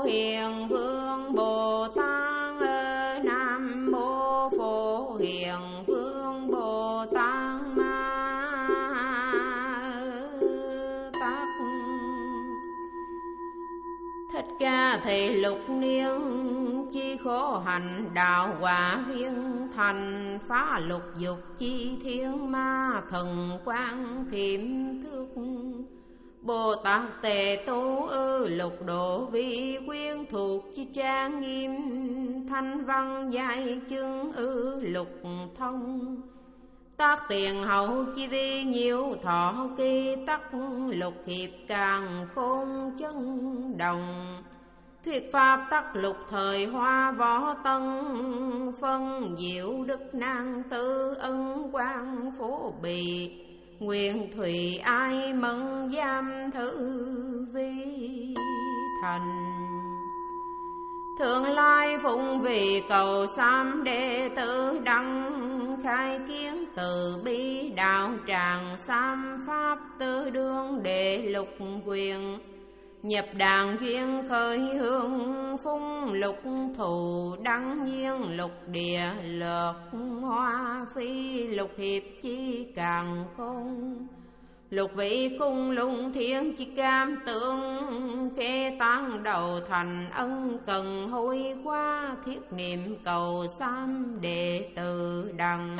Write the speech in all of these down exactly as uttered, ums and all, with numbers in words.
Hiền Vương Bồ Tát, Nam mô Phổ Hiền Vương Bồ Tát Ma Tát. Thích Ca Thị Lục Niên, chi khổ hạnh đạo quả viên thành, phá lục dục chi thiên ma thần quan thiểm thước. Bồ Tát Tề Tu ư lục độ vi quyên thuộc chi trang nghiêm, thanh văn giai chương ư lục thông. Tác tiền hậu chi vi nhiều thọ kỳ, tắc lục hiệp càng khôn chân đồng. Thuyết pháp tắc lục thời hoa võ tân, phân diệu đức năng tư ân quang phổ bì. Nguyện thủy ai mẫn giam thử vi thành. Thượng lai phụng vì cầu sam đệ tử đăng, khai kiến từ bi đạo tràng sam pháp tư đương đệ lục quyền. Nhập đàn duyên khởi hương phung lục thù, đăng nhiên lục địa lược hoa phi. Lục hiệp chi càng khôn, lục vị cung lung thiên chi cam tượng. Khê tán đầu thành ân cần hối qua, thiết niệm cầu sam đệ tử đăng.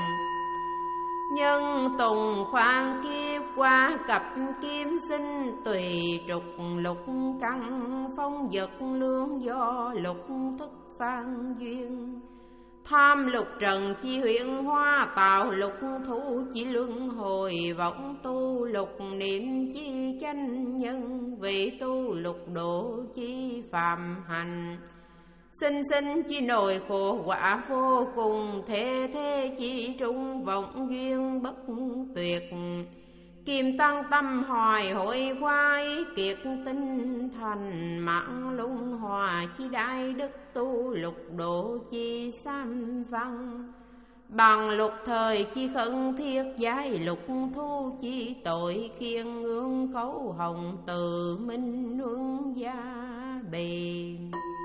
Nhân tùng khoan kiếp qua cặp kim sinh, tùy trục lục căn phong vật lương do lục thức phan duyên. Tham lục trần chi huyện hoa, tạo lục thu chi luân hồi vọng. Tu lục niệm chi chánh nhân, vị tu lục độ chi phạm hành. Sinh sinh chi nỗi khổ quả vô cùng, thế thế chi trung vọng duyên bất tuyệt. Kim tăng tâm hoài hội khoái, kiệt tinh thành mạng luân hòa. Chi đại đức tu lục độ chi sam văn, bằng lục thời chi khẩn thiết giải. Lục thu chi tội khiên ương khấu hồng, từ minh huân gia bì.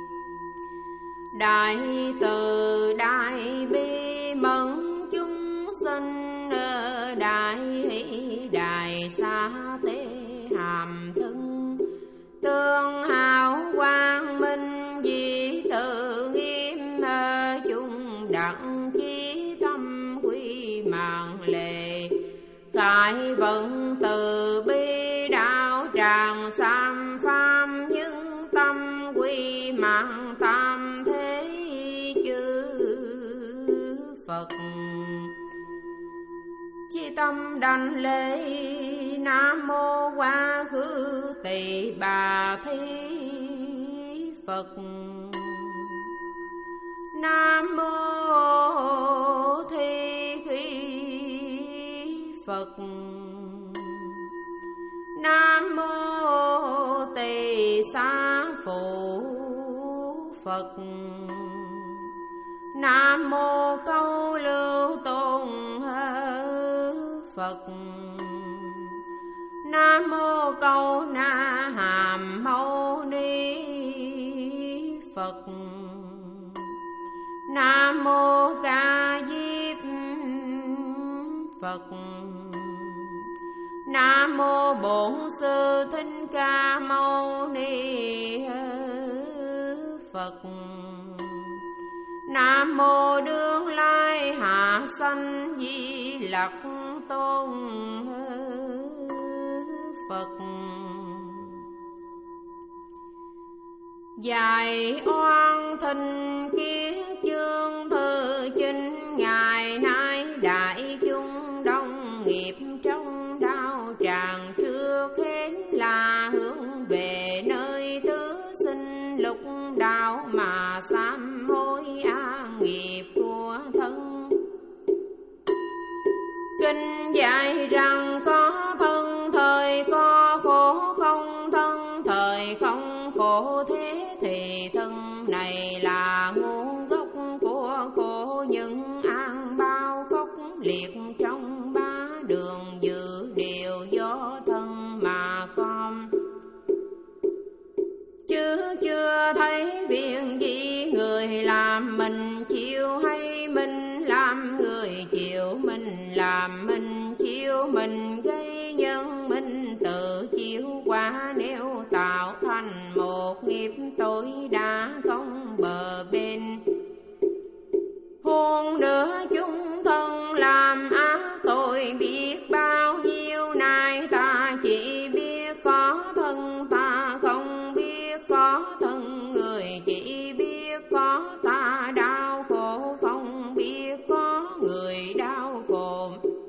Đại từ đại bi mẫn chúng sinh, đại hỷ đại xa tế hàm thân. Tương hào quang minh di tự nghiêm, chung đặng chí tâm quy mạng lệ. Cải vận từ bi đạo tràng sam pháp, những tâm quy mạng tam thế chư Phật. Chi tâm đảnh lễ Nam mô Quá Khứ Tỳ Bà Thí Phật. Nam mô Thi Khí Phật. Nam mô Tỳ Xá Phụ Phật. Nam mô Câu Lưu Tôn Phật. Nam mô Câu Na Hàm Mâu Ni Phật. Nam mô Ca Diếp Phật. Nam mô Bổn Sư Thích Ca Mâu Ni Phật. Nam mô Đương Lai Hạ Sanh Di Lặc Tôn Phật. Dạy oan thinh kiến chương thư chinh, ngày nay đại chúng đông nghiệp trong đau tràng. Trước hết là hướng về nơi tứ sinh lục đạo, mà sám hối an nghiệp của thân. Kinh dạy rằng có thân thời có khổ, không thân thời không khổ. Thế thì thân này là nguồn gốc của khổ, những an bao khốc liệt trong ba đường dự điều do thân mà con. Chư như chưa thấy việc gì, người làm mình chịu hay mình làm người chịu, mình làm mình chịu, mình gây nhân mình tự chịu quả, nếu tạo thành một nghiệp tội đã không bờ bên. Hôn nữa chúng thân làm ác tội biết bao nhiêu, nay ta chỉ biết có thân ta không biết có thân, người chỉ biết có ta đau khổ không biết có người đau khổ.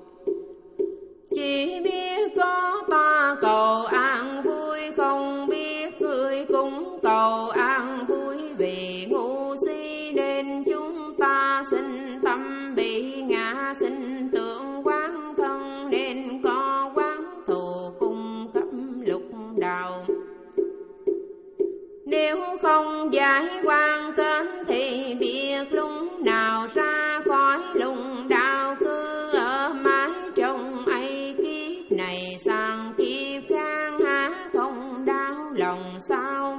Chỉ biết có ta cầu an vui không biết người cũng cầu an vui, vì ngu si nên chúng ta sinh tâm bị ngã, sinh tưởng quán thân nên có quán thù cung khắp lục đạo. Nếu không giải quan kết thì biết lúc nào ra khỏi lùng đạo, cứ ở mãi trong ấy kiếp này sang kiếp khác há không đau lòng sao.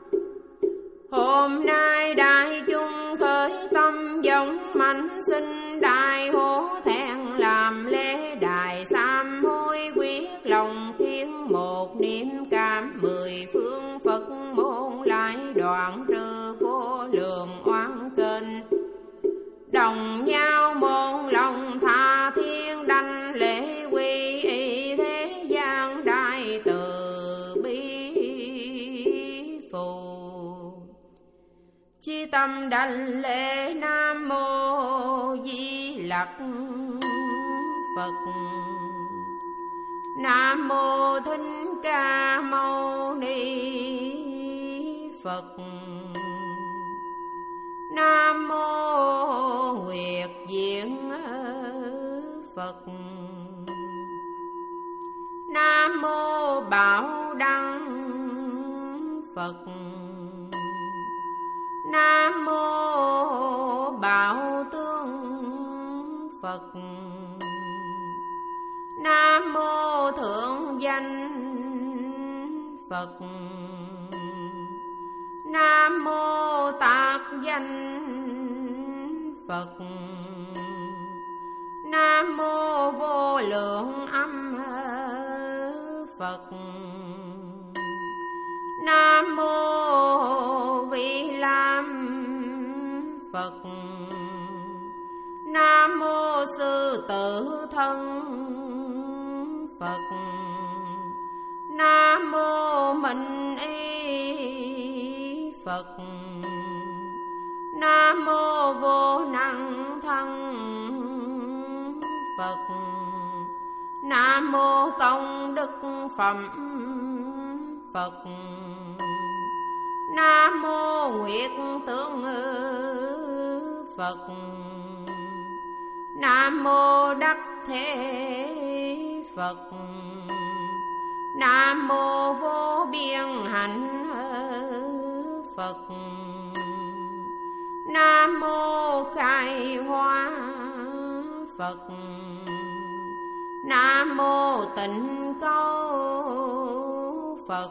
Hôm nay đại chúng khởi tâm giống mạnh sinh đại hổ thẹn, làm lễ đại sám hối quyết lòng, khiến một niệm cảm mười phương Phật môn lại đoạn trừ vô lượng oán kênh. Đồng nhau một lòng tha thiên đảnh lễ quy y thế gian đại từ bi phù. Chi tâm đảnh lễ Nam Mô Di Lặc Phật. Nam Mô Thích Ca Mâu Ni Phật. Nam Mô Nguyệt Diễn Phật. Nam Mô Bảo Đăng Phật. Nam Mô Bảo Tướng Phật. Nam Mô Thượng Danh Phật. Nam Mô Tạc Danh Phật. Nam Mô Vô Lượng Âm Phật. Nam Mô Vi Lam Phật. Nam Mô Sư Tử Thân Phật. Nam Mô Minh Y Phật. Nam Mô Vô Năng Thân Phật. Nam Mô Công Đức Phẩm Phật. Nam Mô Nguyệt Tướng Phật. Nam Mô Đắc Thế Phật. Nam Mô Vô Biên Hạnh Phật. Nam Mô Khai Hóa Phật. Nam Mô Tịnh Câu Phật.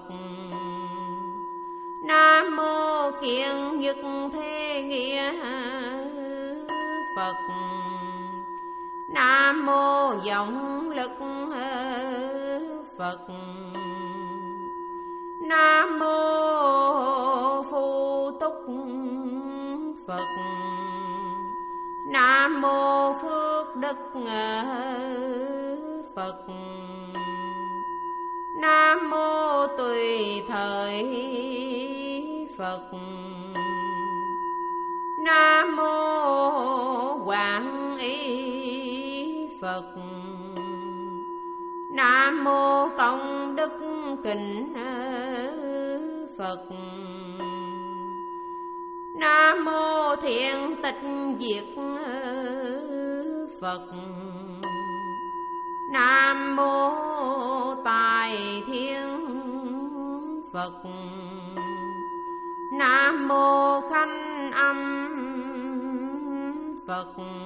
Nam Mô Kiên Nhật Thế Nghĩa Phật. Nam Mô Vọng Lực Phật. Nam Mô Phu Túc Phật. Nam Mô Phước Đức Phật. Nam Mô Tùy Thời Phật. Nam Mô Quảng Y Phật. Nam Mô Công Đức Kính Phật. Nam Mô Thiện Tịch Diệt Phật. Nam Mô Tài Thiên Phật. Nam Mô Khanh Âm Phật.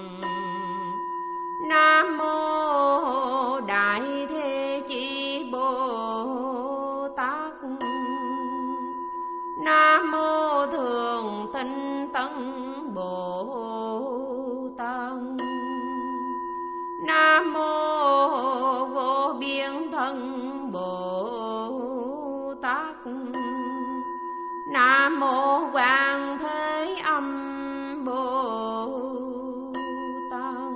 Nam Mô Đại Thế Chí Bồ Tát. Nam Nam mô Thường Tinh Tấn Bồ Tát. Nam mô Vô Biên Thân Bồ Tát. Nam mô Quan Thế Âm Bồ Tát.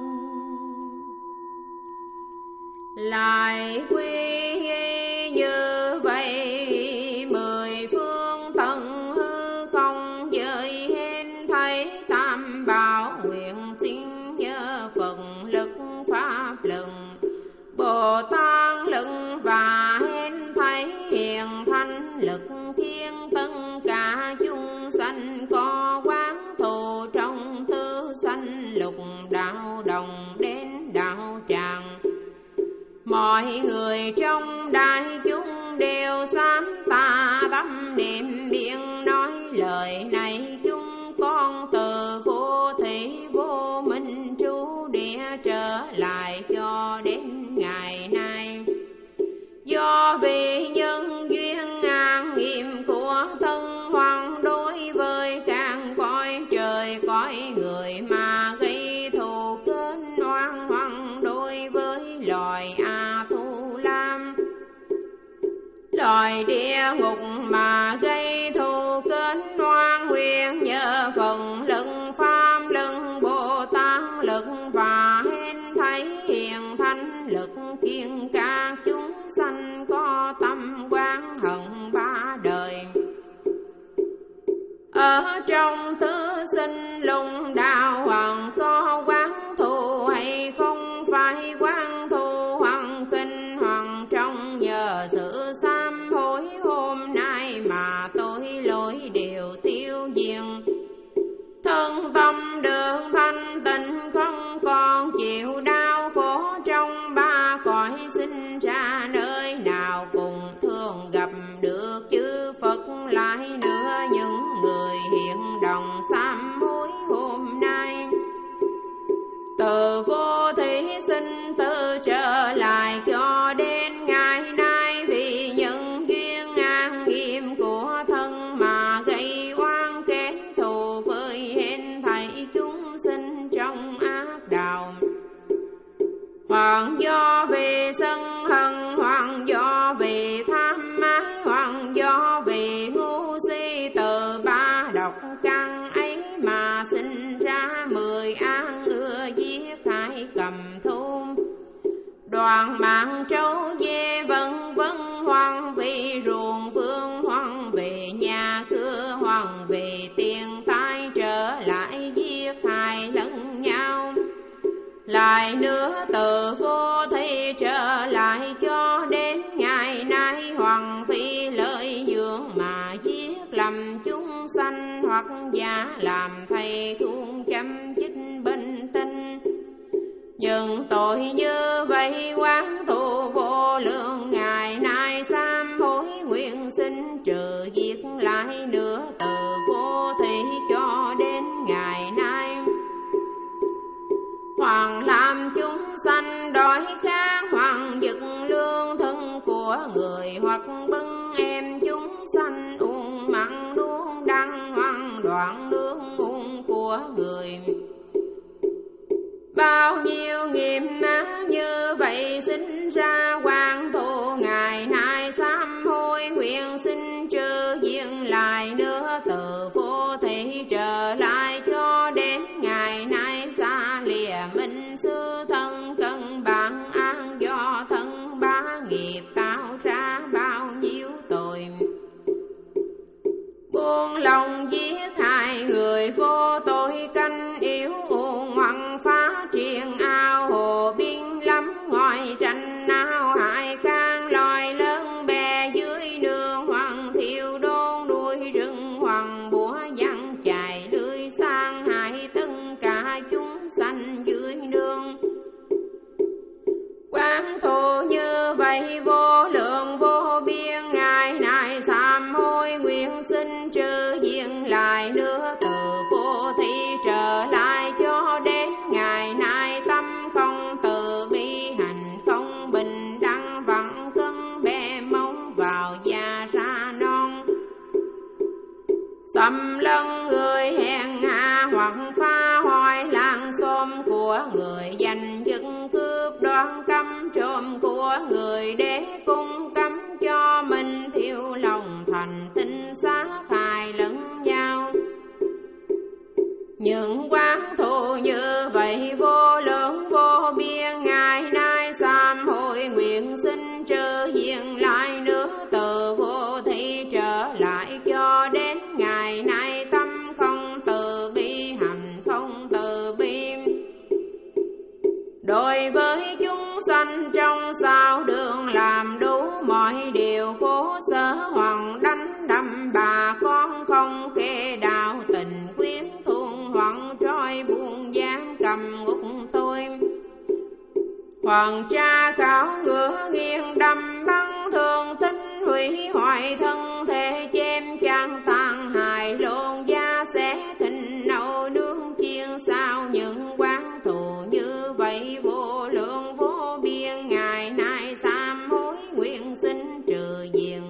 Lại quy như vậy mười phương tận hư không giới hên thấy tam bảo nguyện xin nhớ phần lực pháp lực Bồ Tát lực và hên thấy hiền thanh lực thiên tất cả chúng sanh có quán thù trong tư sanh lục đạo đồng đến đạo tràng. Mọi người trong đại chúng đều sám tà tâm niệm biện nói lời này chúng con từ vô thủy vô minh trú địa trở lại cho đến ngày nay. Do vì nhân duyên an nghiêm của thân hoàng đối với càng cõi trời cõi người mà gây thù kết oan hoàng đối với loài A Tu Lam. Loài địa ngục mà gây thù kết oan nguyện nhờ phần lực pháp lực Bồ Tát lực và hên thấy hiền thánh lực khiến các chúng sanh có tâm quán hận ba đời. Ở trong tứ sinh lùng đạo hoàng có quán thù hay không phải quán thù hoàng kinh hoàng trong nhờ sự sám hối hôm nay mà tôi lỗi đều tiêu diệt. Thân tâm được thanh tịnh không còn chịu đau khổ trong ba cõi sinh ra nơi nào cùng thường gặp được chư Phật lại nữa những người hiện đồng sám hối hôm nay. Từ vô thủy sinh tử trở lại cho đến ngày nay vì nhân duyên an nghiêm của thân mà gây oan kết thù với hên thảy chúng sinh trong ác đạo. Hoặc do vì sân hận, hoặc do vì tham ái, hoặc do vì ngu si từ ba độc căn ấy mà sinh ra mười ác ưa giết hại cầm thú đoàn mạng trâu dê vân vân, hoặc vì ruộng vườn, hoặc vì nhà cửa, hoặc vì tiền tài trở lại giết hại lẫn nhau. Lại nữa từ vô thủy trở lại cho đến ngày nay, hoặc vì lợi dưỡng mà giết lầm chúng sanh, hoặc giả làm thầy thuốc chăm chích bệnh tinh. Nhưng tội như vậy quán thù vô lượng ngày nay sám hối nguyện xin trừ diệt lại nữa từ vô thủy cho đến ngày nay. Hoặc làm chúng sanh đói khát, hoặc giật lương thân của người, hoặc bưng em chúng sanh uống mặn nuốt đắng, hoặc đoạn nước uống của người. Bao nhiêu nghiệp má như vậy sinh ra quan thù ngày nay sám hối nguyện xin trừ diệt lại nữa từ vô thủy trở lại cho đến ngày nay xa lìa minh sư thân cân bằng an do thân ba nghiệp tạo ra bao nhiêu tội. Buông lòng giết hại người vô tội canh yếu hoặc phá triền ao hồ biên lắm ngoài tranh ao hại can loài lớn bè dưới đường hoàng thiêu đôn đuôi rừng hoàng búa văng chạy lưới sang hại tất cả chúng sanh dưới đường. Quán thù như vậy vô lượng vô biên ngày nay sám hối nguyện xin trừ diệt lại nữa từ vô thủy trở lại cho đến ngày nay tâm không từ bi hành không bình đẳng vặn cân bè mông vào già ra non. xâm lấn người hèn hạ hoặc phá hoại làng xóm của người, giành giật cướp đoạt cấm trộm của người, để cung cấm cho mình thiếu lòng thành tinh sát hại lẫn nhau. Những quán thù như vậy vô lượng vô biên, ngày nay sám hối nguyện xin trừ hiện lại nữa, từ vô thị trở lại cho đến ngày nay tâm không từ bi, hành không từ bi. Đối với chúng sanh trong sao đường làm đủ mọi điều khổ sở, hoặc đánh đâm bà con không kê đạo, tình quyến thuồng hoặc trói buông giam cầm ngục tôi, hoàng tra khảo ngựa nghiêng đâm bắn thương tinh, hủy hoại thân thể chém chang tàn hại, lộn da xé thịnh nấu nướng chiên sao. Những quán thù như vậy vô lượng vô biên, ngày nay sám hối nguyện xin trừ diện.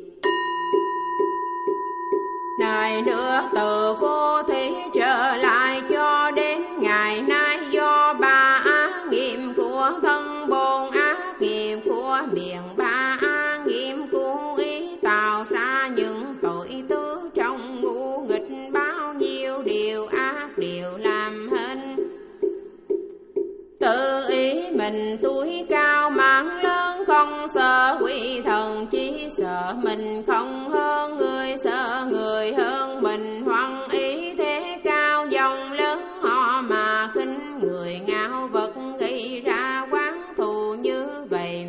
Này nữa từ vô thí trở lại cho đến ngày nay, do ba ác nghiệp của thân bồn, ác nghiệp của miệng, ba ác nghiệp của ý, tạo ra những tội tứ trong ngũ nghịch, bao nhiêu điều ác điều làm hên. Tự ý mình tuổi cao mạng lớn, không sợ quỷ thần, chỉ sợ mình không hơn người, sợ người hơn mình, hoặc ý thế cao dòng lớn họ mà khinh người, ngạo vật gây ra quán thù như vậy.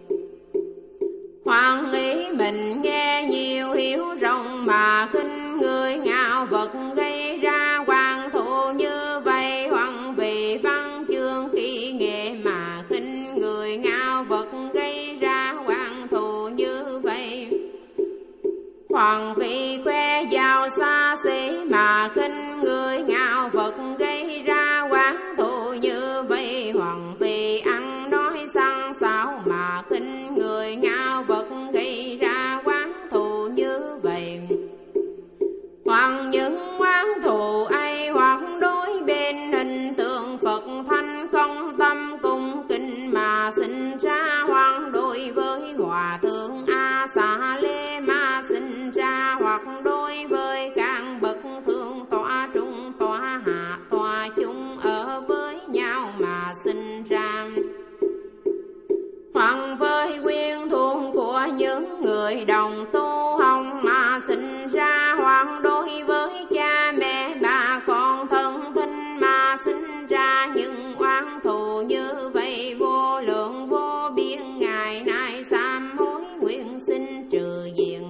Hoặc ý mình nghe nhiều hiểu rộng mà khinh người, ngạo vật gây ra quán thù như vậy. Hoặc vì văn chương kỹ nghệ mà khinh người, ngạo vật gây ra quán thù như vậy. Hoặc vì khoe giàu xa xỉ mà khinh người, ngạo vật gây ra quán thù như vậy. Hoặc vì ăn nói săn sáo mà khinh người, ngạo vật gây ra quán thù như vậy. Hoặc những quán thù ấy, hoặc đối bên hình tượng Phật thanh không tâm cung kính mà sinh ra, hoặc đối với hòa thượng A Xà Lê mà sinh ra, hoặc đối với các bậc thượng tọa trung tọa hạ tọa chung ở với nhau mà sinh ra. Hoặc với quyến thuộc của những người đồng tu hồng mà sinh ra, hoặc đối với cha mẹ bà con thân thích mà sinh ra. Những oán thù như vậy vô lượng vô biên, ngày nay sám hối nguyện xin trừ diện.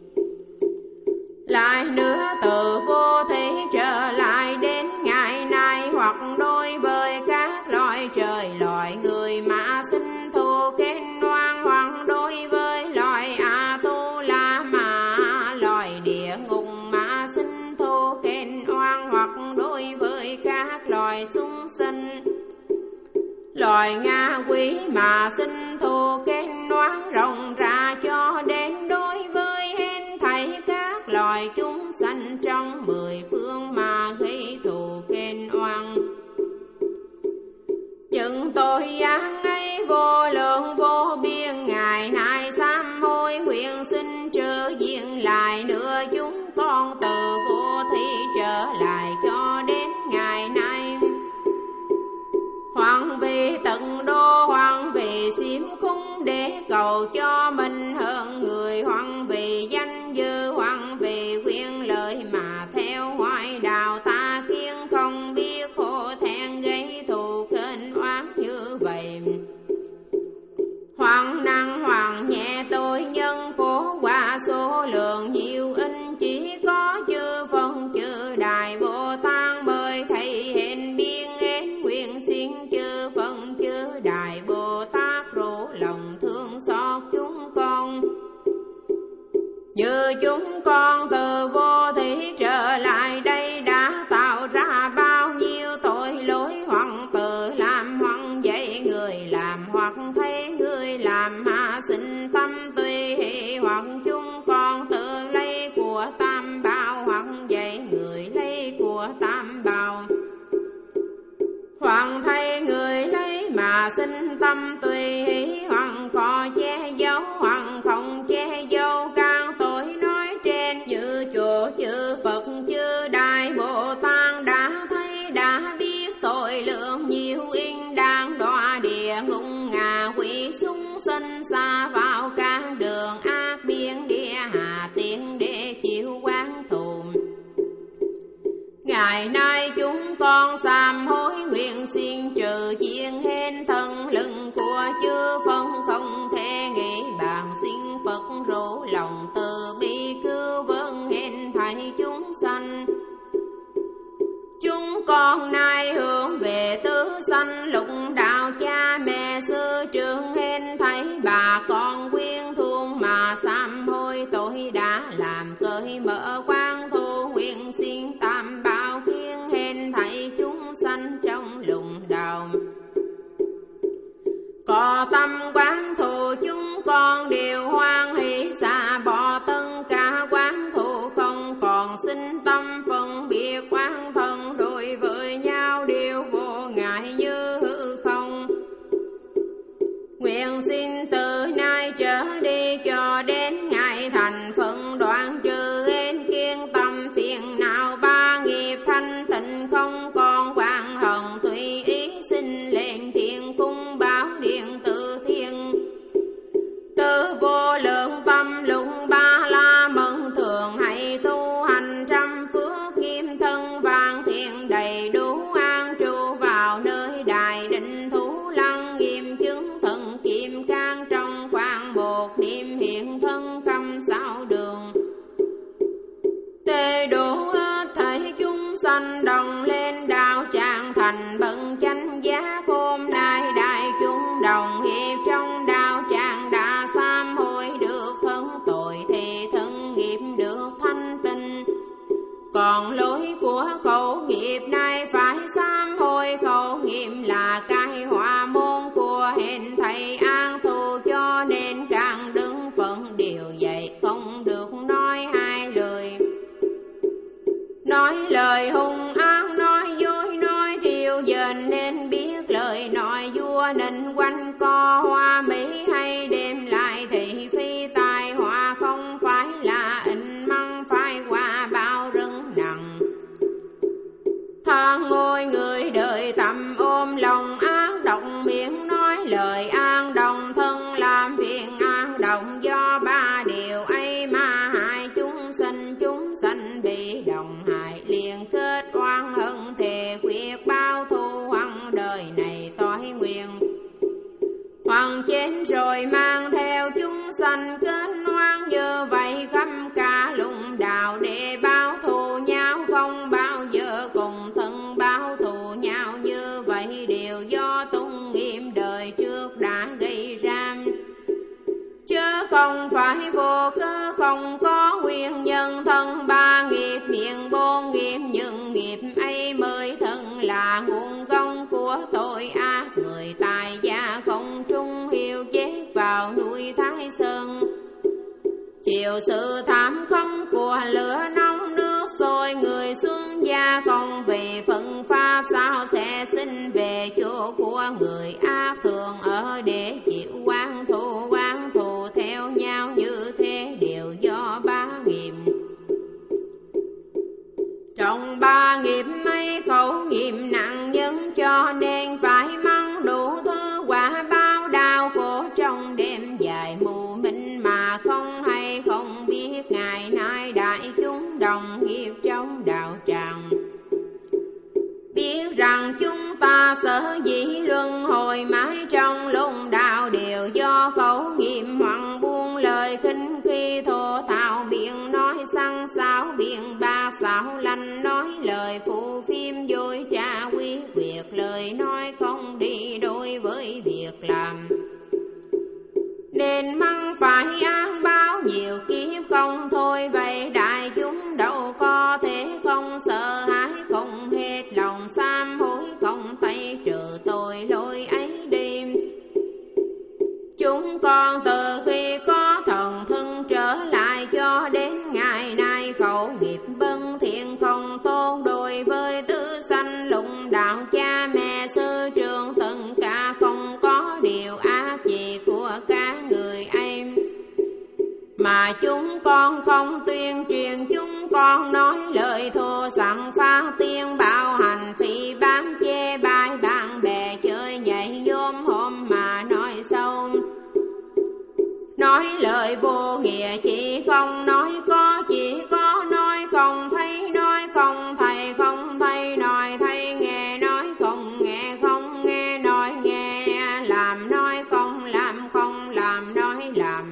Lại nữa từ vô thí trở lại đến ngày nay, hoặc đối với các loài trời loài người mà sinh thù kết oan, hoặc đối với loài A Tu La mà loài địa ngục mà sinh thù kết oan, hoặc đối với các loài súc sinh loài ngạ quỷ mà sinh thù kết oan, rộng ra cho đến đối với hết thảy các loài chúng sanh trong mười phương mà gây thù kết oan. Những tội ác ấy vô lượng vô biên, ngày nay sám hối nguyện xin trừ diện. Lại nữa chúng con từ vô thí trở lại cho đến ngày nay, hoặc vì tận đô, hoặc vì xiêm khung để cầu cho mình hơn người, hoặc vì danh dự, hoặc vì quyền lợi mà theo ngoại đạo ta kiến, không biết khổ thẹn gây thù kết oán như vậy. Hoặc nặng hoặc nhẹ tội nhân khổ qua số lượng nhiều ít, chỉ có chư Phật chư Đại Bồ Tát mới thấy hiện biên hết, nguyện xin chư Phật chư Đại Bồ Tát rủ lòng thương xót chúng con. Như chúng con từ vô thí trở lại quán thù. Ngày nay chúng con sám hối nguyện xin trừ duyên hên thân lưng của chư phân, không thể nghĩ bàn xin Phật rủ lòng từ bi cứu vớt hên thảy chúng sanh. Chúng con nay hướng về tứ sanh lục đạo cha mẹ sư trưởng hên thảy bà con quyến thương mà sám hối tội đã làm, cởi mở quan thu nguyện xin tam bảo khiến hên thảy chúng sanh trong lục đạo. Có tâm quán thù chúng con đều hoan hỷ xả bỏ tất cả quán thù, không còn sinh tâm phân biệt quán thân, đối với nhau đều vô ngại như hư không. Nguyện xin từ nay trở đi cho đến ngày thành phận đoạn trừ hên kiên tâm phiền não ba nghiệp thanh tịnh, không còn oán hận tùy ý xin lên thiên cung báo điện tự thiên. Từ vô lượng tâm lục ba la mật thường hãy tu hành trăm phước nghiêm thân vàng thiện đầy đủ an trụ vào nơi đại định thú lăng nghiêm chứng thần kim cang trong quang bột niệm hiện thân khâm sáu đường. Tề đủ hết thảy chúng sanh đồng lên đạo tràng thành bậc chánh giác. Hôm nay đại chúng đồng hiệp trong đạo tràng đã sám hối được thân tội thì thân nghiệp được thanh tịnh. Còn lỗi của khẩu nghiệp nay phải sám hối, khẩu nghiệp là cái họa môn của hên thầy an thù, cho nên càng đứng phận điều dạy không được nói hai lời. Nói lời hung ác, nói dối, nói thiêu dền, nên biết lời nói vua nên quanh co hoa mỹ hay đêm lại thị phi tai họa, không phải là in măng phải qua bao rừng nặng. Thang ngôi người đời tầm ôm lòng ác độc, miệng nói lời an đồng, thân làm phiền an đồng, do ba điều ấy mà hại chúng sanh. Chúng sanh bị đồng hại liền kết oan hận thề quyết bao thù, hoặc đời này tối nguyện hoặc chết rồi mang theo chúng sanh kết oan. Như vậy khắp cả lục đạo để báo thù nhau, không bao giờ cùng thân báo thù nhau. Như vậy đều do tung nghiệm đời trước đã gây ra, chớ không phải vô cớ, không có nguyên nhân. Thân ba nghiệp miệng bốn nghiệp, nhưng nghiệp ấy mới thân là nguồn gốc của tội ác. Người tài gia không trung hiu chết vào núi Thái Sơn, chịu sự thảm khốc của lửa nóng nước sôi. Người xuân gia không vì phận pháp, sao sẽ sinh về chỗ của người ác, thường ở để chịu oan thù. Oan thù theo nhau như thế đều do ba nghiệp. Trong ba nghiệp mấy khẩu nghiệp nặng nhân, cho nên phải mang đủ thứ quả bao đau khổ trong đêm dài mù mịt mà không hay không biết. Ngày nay đại chúng đồng nghiệp trong đạo tràng biết rằng chúng ta sở dĩ luân hồi mãi trong lục đạo đều do khẩu nghiệp, hoặc buông lời khinh khi thô thạo, biện nói săn sáo, biện ba xảo lanh, nói lời phụ phim dối trá quý việc, lời nói không đi đôi với việc làm. Nên măng phải án báo nhiều kiếp không thôi. Vậy đại chúng đâu có thể không sợ hãi, không hết lòng sám hối, không tay trừ tội lỗi ấy đi. Chúng con từ khi có thần thân trở lại cho đến ngày nay, khẩu nghiệp bân thiện không tôn đối với tứ sanh lục đạo cha mẹ sư trưởng, tất cả không có điều ác gì của các người ấy. Mà chúng con không tuyên truyền, chúng con nói lời thô sẵn phát tiên bạo hành, phỉ báng chê bai bạn bè chơi nhảy nhôm hôm mà nói sâu. Nói lời vô nghĩa chỉ không nói có, chỉ có nói không. không thấy, nói không thầy, không thầy nói thầy, nghe nói không nghe, không nghe nói nghe, làm nói không làm, không làm nói làm.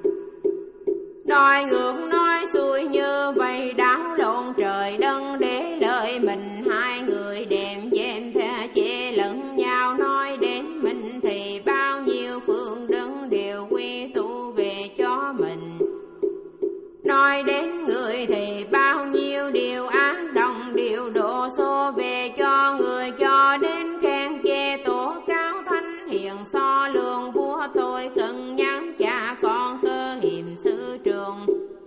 Nói ngược nói xuôi như vậy đảo lộn trời đất, để lợi mình hai người đệm dèm phe che lẫn nhau. Nói đến mình thì bao nhiêu phương đứng đều quy tụ về cho mình, nói đến người thì bao nhiêu điều ác động điều đổ xô về cho người, cho đến khen chê tố cáo thánh hiền so lường vua tôi cân nhắc cha con cơ hiểm sư trường.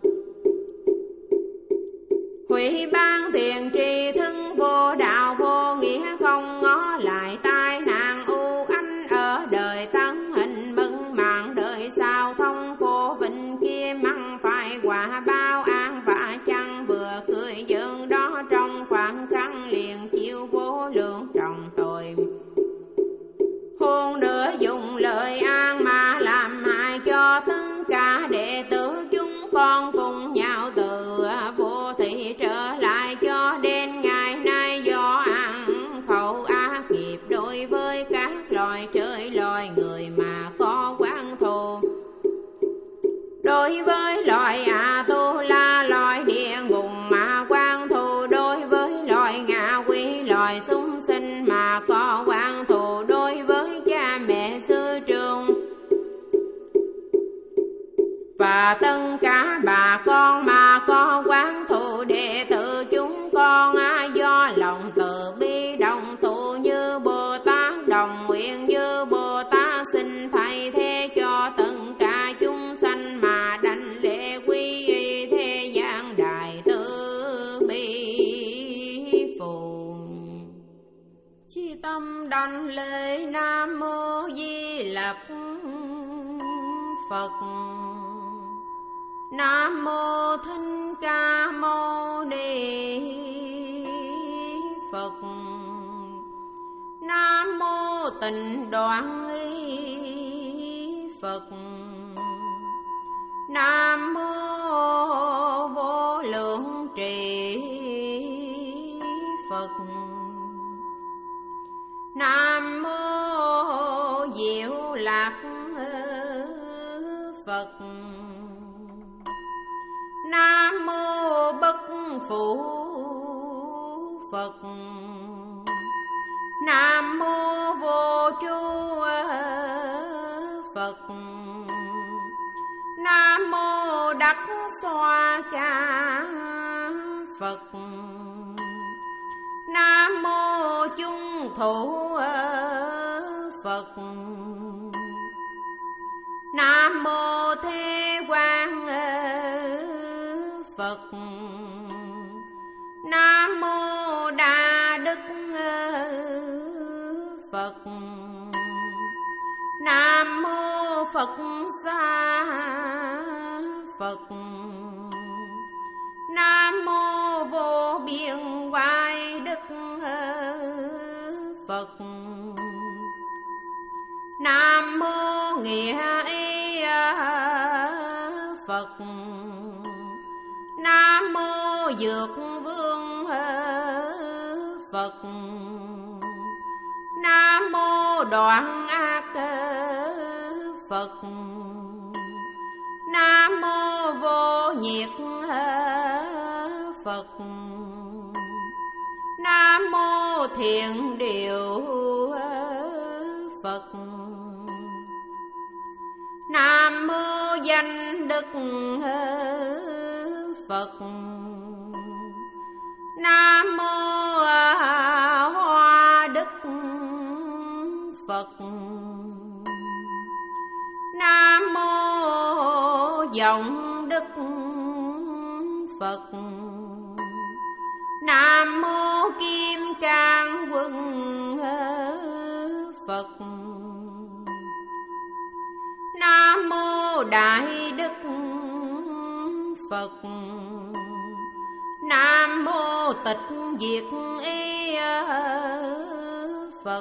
Hủy ban thiền tri thức vô đạo vô nghĩa, không ngó lại tai nạn u ánh ở đời tăng hình mừng mạng đời sao thông khổ vĩnh kia măng phải quả bao an và chăng vừa cười dương đó trong khoảng khắc liền chịu vô lượng trọng tội. Hôn nữa dùng lời an mà làm hại cho tất cả đệ tử chúng con cùng nhau từ vô thị trở lại, cho đến ngày nay do ăn khẩu ác nghiệp đối với các loài trời loài người mà có oán thù. Đối với loài A Tu La loài địa ngục mà oán thù, đối với loài ngạ quỷ loài súc sinh mà có oán thù, đối với cha mẹ sư trường và tất cả bà con mà có oán thù đệ tử chúng con, do lòng từ bi đồng thù như Bồ Tát đồng nguyện, như Bồ Tát xin thay thế cho tất cả chúng sanh mà đảnh lễ quy y thế gian đại từ bi phù. Chi tâm đảnh lễ Nam Mô Di Lặc Phật. Nam Mô Thích Ca Mâu Ni Phật. Nam Mô Tịnh Đoạn Phật. Nam Mô Vô Lượng Trì Phật. Nam Mô Diệu Lạc Phật. Nam Mô Bất Phụ Phật. Nam Mô Vô Tru Phật. Nam Mô Đắc Xoa Ca Phật. Nam Mô Chung Thủ Phật. Nam Mô Thế Quang Phật. Nam Mô Đa Đức Phật. Nam Mô Phật Xa Phật. Nam Mô Vô Biên Hoài Đức Phật. Nam Mô Nghĩa Y Phật. Nam Mô Dược Vương Phật. Nam Mô Đoạn Ác Phật. Nam Mô Vô Nhiệt Phật. Nam Mô Thiện Điều Phật. Nam Mô Danh Đức Phật. Nam Mô Hoa Đức Phật. Nam Mô Vọng Đức Phật. Nam Mô Kim Cang Quân Phật. Nam Mô Đại Đức Phật. Nam Mô Tịch Diệt Y Phật.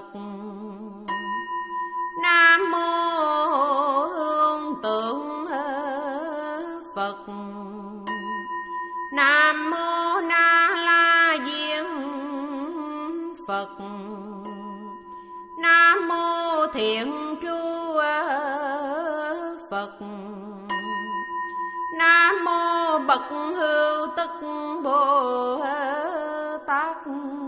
Nam Mô Hương Tượng Phật. Nam Mô Phật. Nam mô Thiện Tru Phật. Nam mô Bậc Hưu Tức Bồ Tát.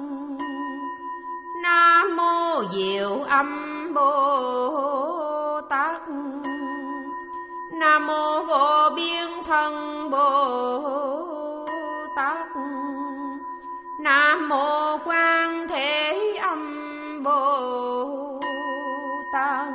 Nam mô Diệu Âm Bồ Tát. Nam mô Vô Biên Thân Bồ Tát. Nam mô Quan Thế Âm Bồ Tát.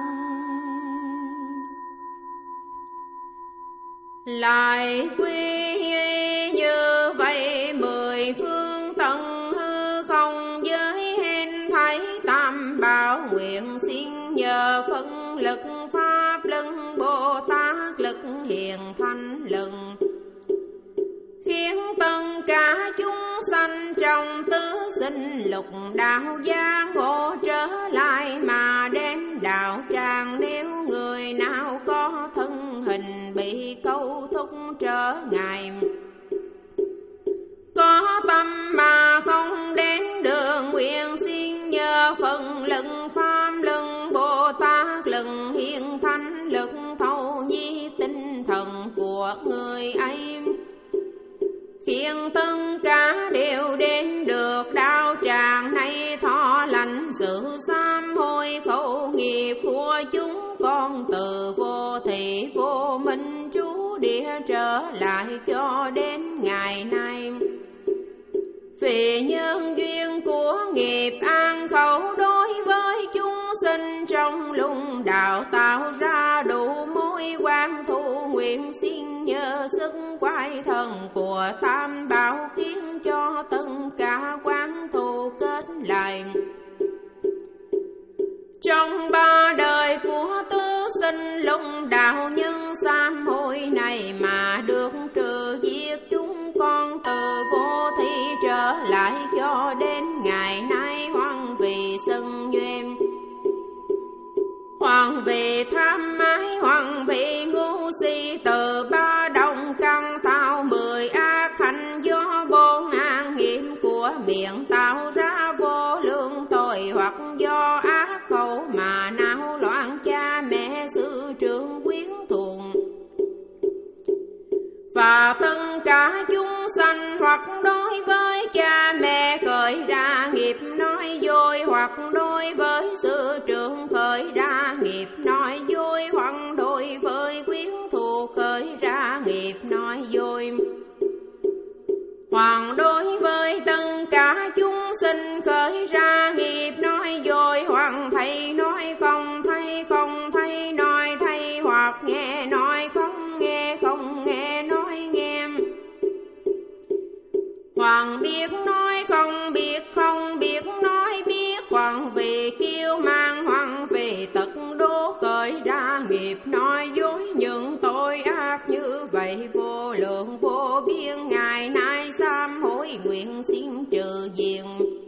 Lại quy như vậy mười phương tận hư không giới hình thấy tam bảo, nguyện xin nhờ phân lực pháp lưng Bồ Tát lực hiền thanh lừng, khiến tất cả chúng sanh trong tứ sinh lục đạo giang hồ trở lại mà đến đạo tràng. Nếu người nào có thân hình bị câu thúc trở ngại, có tâm mà không đến đường, nguyện xin nhờ phần lực pháp lưng Bồ Tát lực hiền thanh lực thâu nhi tinh thần của người ấy, khiến tất cả đều đến được đạo tràng này, thọ lành sự sám hối khẩu nghiệp của chúng con từ vô thị vô minh trú địa trở lại cho đến ngày nay. Vì nhân duyên của nghiệp an khẩu đối với chúng sinh trong lung đạo tạo ra đủ mối quan thù, nguyện xin nhờ sức quái thần của tam bảo khiến cho tất cả quan thù kết lại. Trong ba đời của tứ sinh lung đạo nhân sám hối này mà được trừ diệt chúng con từ vô thị trở lại cho đến ngày nay, hoằng vì sân duyên, hoằng vì tham ái, hoằng vì ngu si, từ ba đồng căn tạo mười ác hành, do bốn an nghiệp của miệng tạo ra vô lượng tội, hoặc do ác khẩu mà não loạn cha mẹ sư trưởng quyến thuồng. Và tất cả chúng sanh hoặc đối với cha mẹ khởi ra nghiệp nói dối, hoặc đối với sư trưởng khởi ra nghiệp nói dối, hoặc đối với quyến thuộc khởi ra nghiệp nói dối, hoặc đối với tất cả chúng sinh khởi ra nghiệp nói dối, hoặc thầy nói không thấy, không thấy nói thầy, hoặc nghe nói không nghe, không nghe nói nghe, hoặc biết nói không biết, không biết nói biết, hoặc vì kiêu mang, hoặc vì tật đố khởi ra nghiệp nói dối. Những tội ác như vậy vô lượng vô biên, ngày nay sám hối nguyện xin trừ diệt.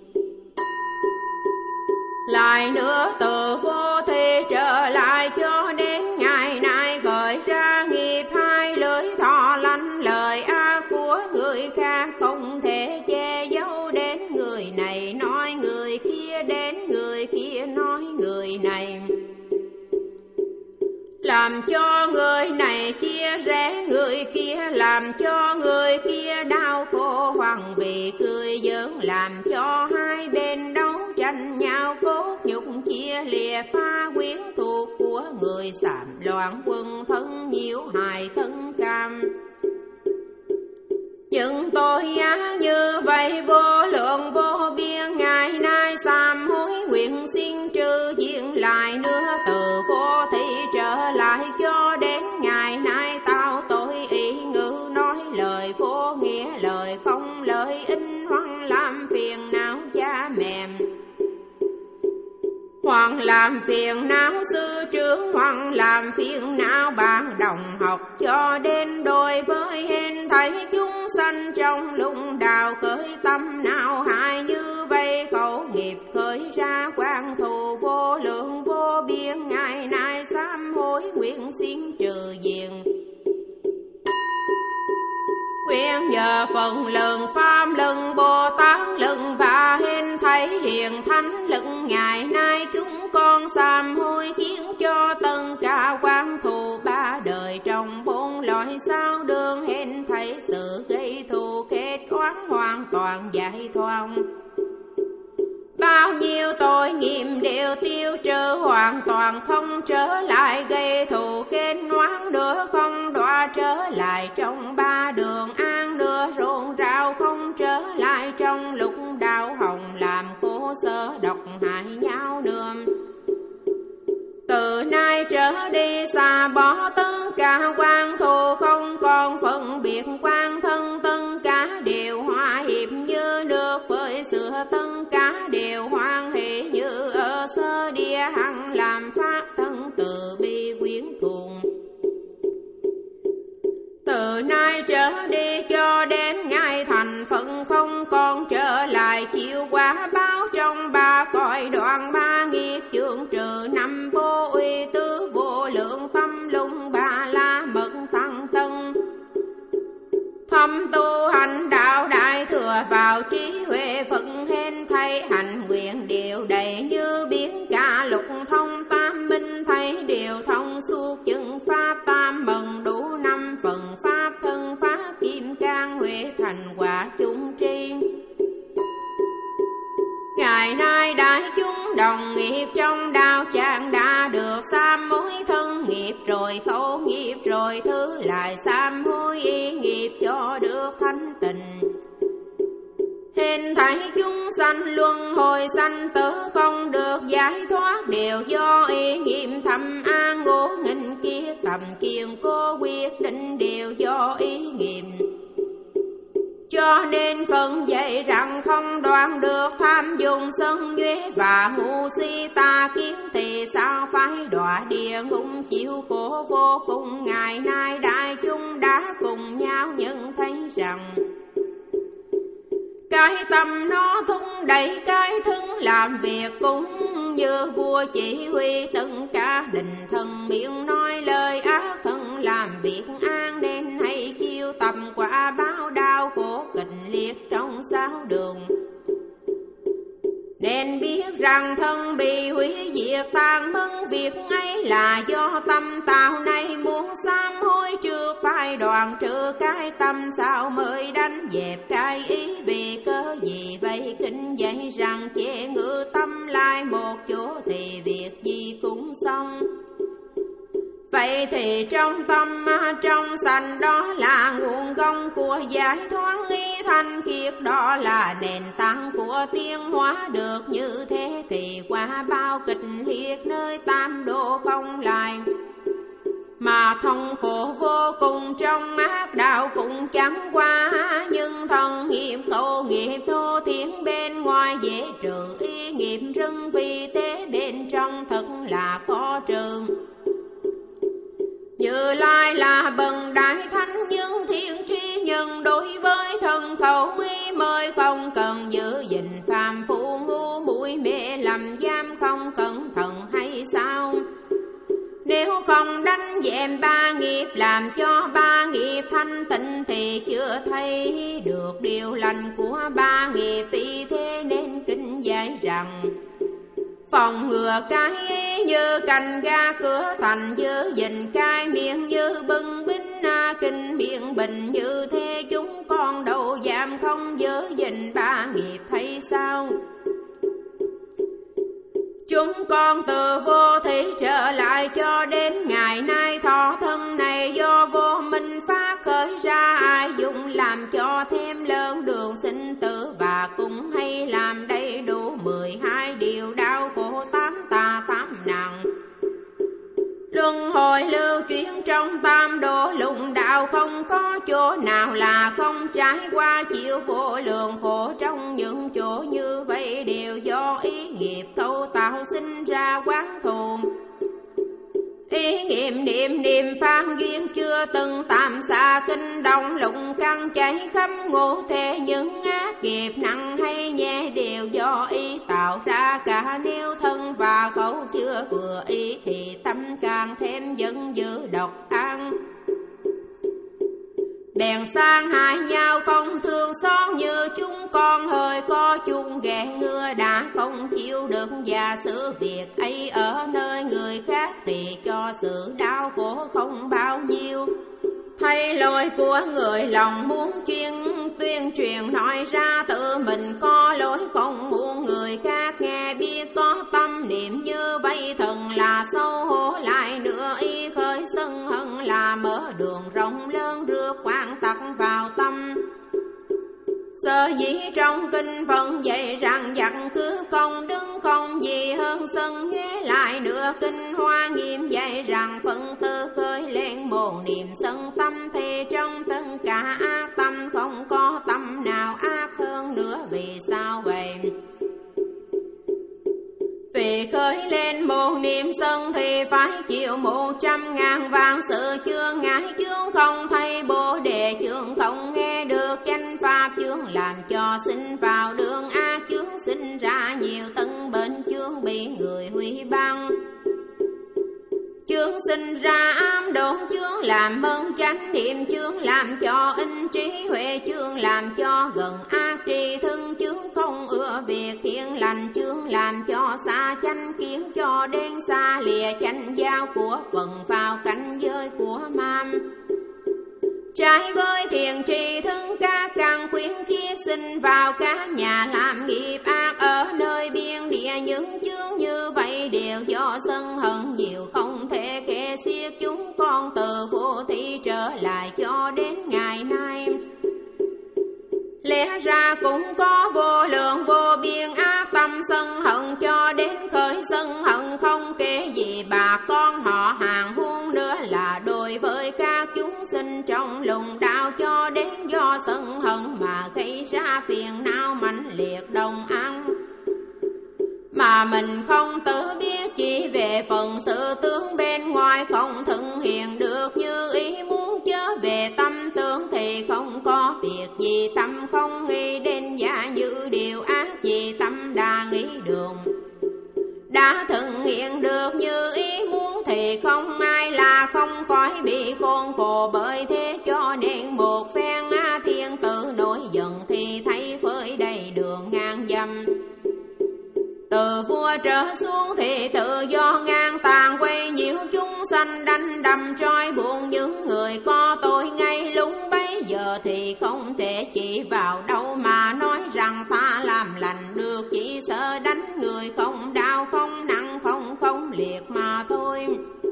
Lại nữa từ vô thị trở lại cho đến ngày nay, khởi ra nghiệp hai lưỡi thọ lanh lời ác của người khác, không thể che giấu, đến người này nói người kia, đến người kia nói người này, làm cho người này chia rẽ người kia, làm cho người kia đau khổ, hoặc vì cười giỡn làm cho hai bên đấu tranh nhau, cốt nhục chia lìa pha quyến thuộc của người, sàm loạn quân thân nhiễu hại thân cam. Những tội ác như vậy vô lượng vô biên, ngày nay sám hối nguyện xin trừ diệt. Lại nữa từ vô thị trở lại cho đến ngày nay, tạo tội ý ngữ nói lời vô nghĩa, lời không lợi ích, hoặc làm phiền não cha mẹ, hoặc làm phiền não sư trưởng, hoặc làm phiền não bạn đồng học, cho đến đối với hình thấy chúng sanh trong lung đạo khởi tâm nào hại như vậy, khẩu nghiệp khởi ra quan thù vô lượng vô biên, ngày nay sám hối nguyện xin trừ diệt. Nguyện nhờ phần lượng pháp lưng Bồ Tát lưng và hình thấy hiền thanh toàn giải thoát. Bao nhiêu tội nghiệp đều tiêu trừ, hoàn toàn không trở lại gây thù kết oán nữa, không đọa trở lại trong ba đường an nữa, rộn rào không trở lại trong lục đạo hồng, làm khổ sở độc hại nhau nữa. Từ nay trở đi xa bỏ tất cả quan thù, không còn phân biệt quan thân, tất cả đều hòa hiệp như nước với xưa, tất cả đều hoan hỷ như ở sơ địa hằng, làm phát thân từ bi quyến thuồng. Từ nay trở đi cho đến ngày thành phận, không còn trở lại chịu quả báo trong ba cõi, đoạn ba nghiệp chướng trừ năm vô uy, tứ vô lượng tâm lung ba la mật tăng tân. Thâm tu hành đạo đại thừa vào trí huệ phận hên, thấy hành nguyện đều đầy như biến cả lục thông, tam minh thấy đều thông suốt chứng pháp, tam mừng đủ năm phần pháp, thân pháp kim cang huệ thành quả chúng tri. Ngày nay đại chúng đồng nghiệp trong đạo tràng đã được sám hối thân nghiệp, rồi khẩu nghiệp, rồi thứ lại sám hối ý nghiệp cho được thanh tịnh. Hình thấy chúng sanh luân hồi sanh tử không được giải thoát, đều do ý nghiệm thầm an ngũ nghìn kiếp tầm kiên cố quyết định, đều do ý nghiệm. Cho nên phần dạy rằng không đoạn được tham dùng sân nhuế và ngu si tà kiến, thì sao phải đọa địa ngục chịu khổ vô cùng. Ngày nay đại chúng đã cùng nhau nhận thấy rằng cái tâm nó thúc đẩy cái thân làm việc, cũng như vua chỉ huy tất cả đình thần, miệng nói lời ác, thân làm việc an nên hay chiêu tầm quả báo đau khổ kịch liệt trong sáu đường. Nên biết rằng thân bị hủy diệt tan mất, việc ấy là do tâm tạo này, muốn sám hối chưa phải đoạn trừ cái tâm, sao mới đánh dẹp cái ý, vì cớ gì vậy? Kinh dạy rằng chế ngự tâm lại một chỗ thì việc gì cũng xong. Vậy thì trong tâm trong sanh đó là nguồn gốc của giải thoát, nghi thanh khiết đó là nền tảng của tiến hóa. Được như thế thì qua bao kịch liệt nơi tam độ không lại, mà thông khổ vô cùng trong ác đạo cũng chẳng qua. Nhưng thân nghiệp khẩu nghiệp thô thiển bên ngoài dễ trừ, ý nghiệp rưng vì thế bên trong thật là khó trừ. Như Lai là bậc đại thánh nhưng thiên tri nhân, đối với thân khẩu ý mới không cần giữ gìn, phàm phu ngu muội mê lầm giam không cẩn thận hay sao? Nếu không đánh dẹp ba nghiệp làm cho ba nghiệp thanh tịnh, thì chưa thấy được điều lành của ba nghiệp. Vì thế nên kinh dạy rằng phòng ngừa cái ý như cành ga cửa thành, giữ gìn cái miệng như bưng binh kinh miệng bình. Như thế chúng con đâu dám không giữ gìn ba nghiệp hay sao? Chúng con từ vô thị trở lại cho đến ngày nay, thọ thân này do vô minh phát khởi ra, ai dùng làm cho thêm lớn đường sinh tử, và cũng hay làm đầy đủ mười hai điều đau khổ tám tà tám nặng. Luân hồi lưu chuyển trong tam độ lục đạo, không có chỗ nào là không trải qua chịu vô lượng khổ. Trong những chỗ như vậy đều do ý nghiệp thâu tạo sinh ra quán thù. Ý nghiệm niệm niệm phan duyên chưa từng tạm xa, kinh động lụng căn cháy khắp ngũ thế. Những ác nghiệp nặng hay nhẹ đều do ý tạo ra cả, nếu thân và khẩu chưa vừa ý thì tâm càng thêm giận dữ độc ác. Bèn sang hại nhau không thương xót, như chúng con hơi có chung ghét ngưa đã không chịu được. Và sự việc ấy ở nơi người khác thì cho sự đau khổ không bao nhiêu. Hay lỗi của người lòng muốn chuyên tuyên truyền nói ra tự mình có lỗi không muốn người khác nghe biết, có tâm niệm như vậy thần là xấu hổ lại nữa y khởi sân hận là mở đường rộng lớn rước quan tặc vào tâm. Sở dĩ trong kinh phần dạy rằng dặn cứ công đức không gì hơn sân ghế lại nữa kinh Hoa Nghiêm dạy rằng phân tư khơi lên một niệm sân tâm thì trong tất cả ác tâm không có tâm nào ác hơn nữa. Vì sao vậy? Vì khởi lên một niệm sân thì phải chịu một trăm ngàn vạn sự chướng ngại chướng không thấy bồ đề chướng không nghe được chánh pháp chướng làm cho sinh vào đường ác chướng sinh ra nhiều tấn bệnh chướng bị người hủy băng. Chướng sinh ra ám độn chướng làm mơn chánh niệm chướng làm cho in trí huệ chướng làm cho gần ác tri thân chướng không ưa việc thiện lành chướng làm cho xa chánh kiến cho đến xa lìa chánh giáo của phần vào cảnh giới của mam. Trái với thiền trì thân các căn khuyến kiếp sinh vào các nhà làm nghiệp ác ở nơi biên địa những chướng như vậy đều do sân hận nhiều không thể kể xiết chúng con từ vô thị trở lại cho đến ngày nay. Lẽ ra cũng có vô lượng vô biên ác tâm sân hận cho đến khởi sân hận không kể gì bà con họ hàng huống nữa là đối với các chúng sinh trong lùng đạo cho đến do sân hận mà gây ra phiền não mãnh liệt đồng ăn. Mà mình không tự biết chỉ về phần sự tướng bên ngoài không thực hiện được như ý muốn chớ về tâm tướng thì không có việc gì tâm không nghĩ đến giả như điều ác gì tâm đã nghĩ đường. Đã thực hiện được như ý muốn thì không ai là không khỏi bị khôn khổ bởi thế cho nên một phen thiên tử nổi giận thì thấy phơi đầy đường ngang dầm. Từ vua trở xuống thì tự do ngang tàn quay nhiễu chúng sanh đánh đầm trói buộc những người có tội ngay lúc bấy giờ thì không thể chỉ vào đâu mà nói rằng ta làm lành được chỉ sợ đánh người không đau không nặng không không liệt mà thôi.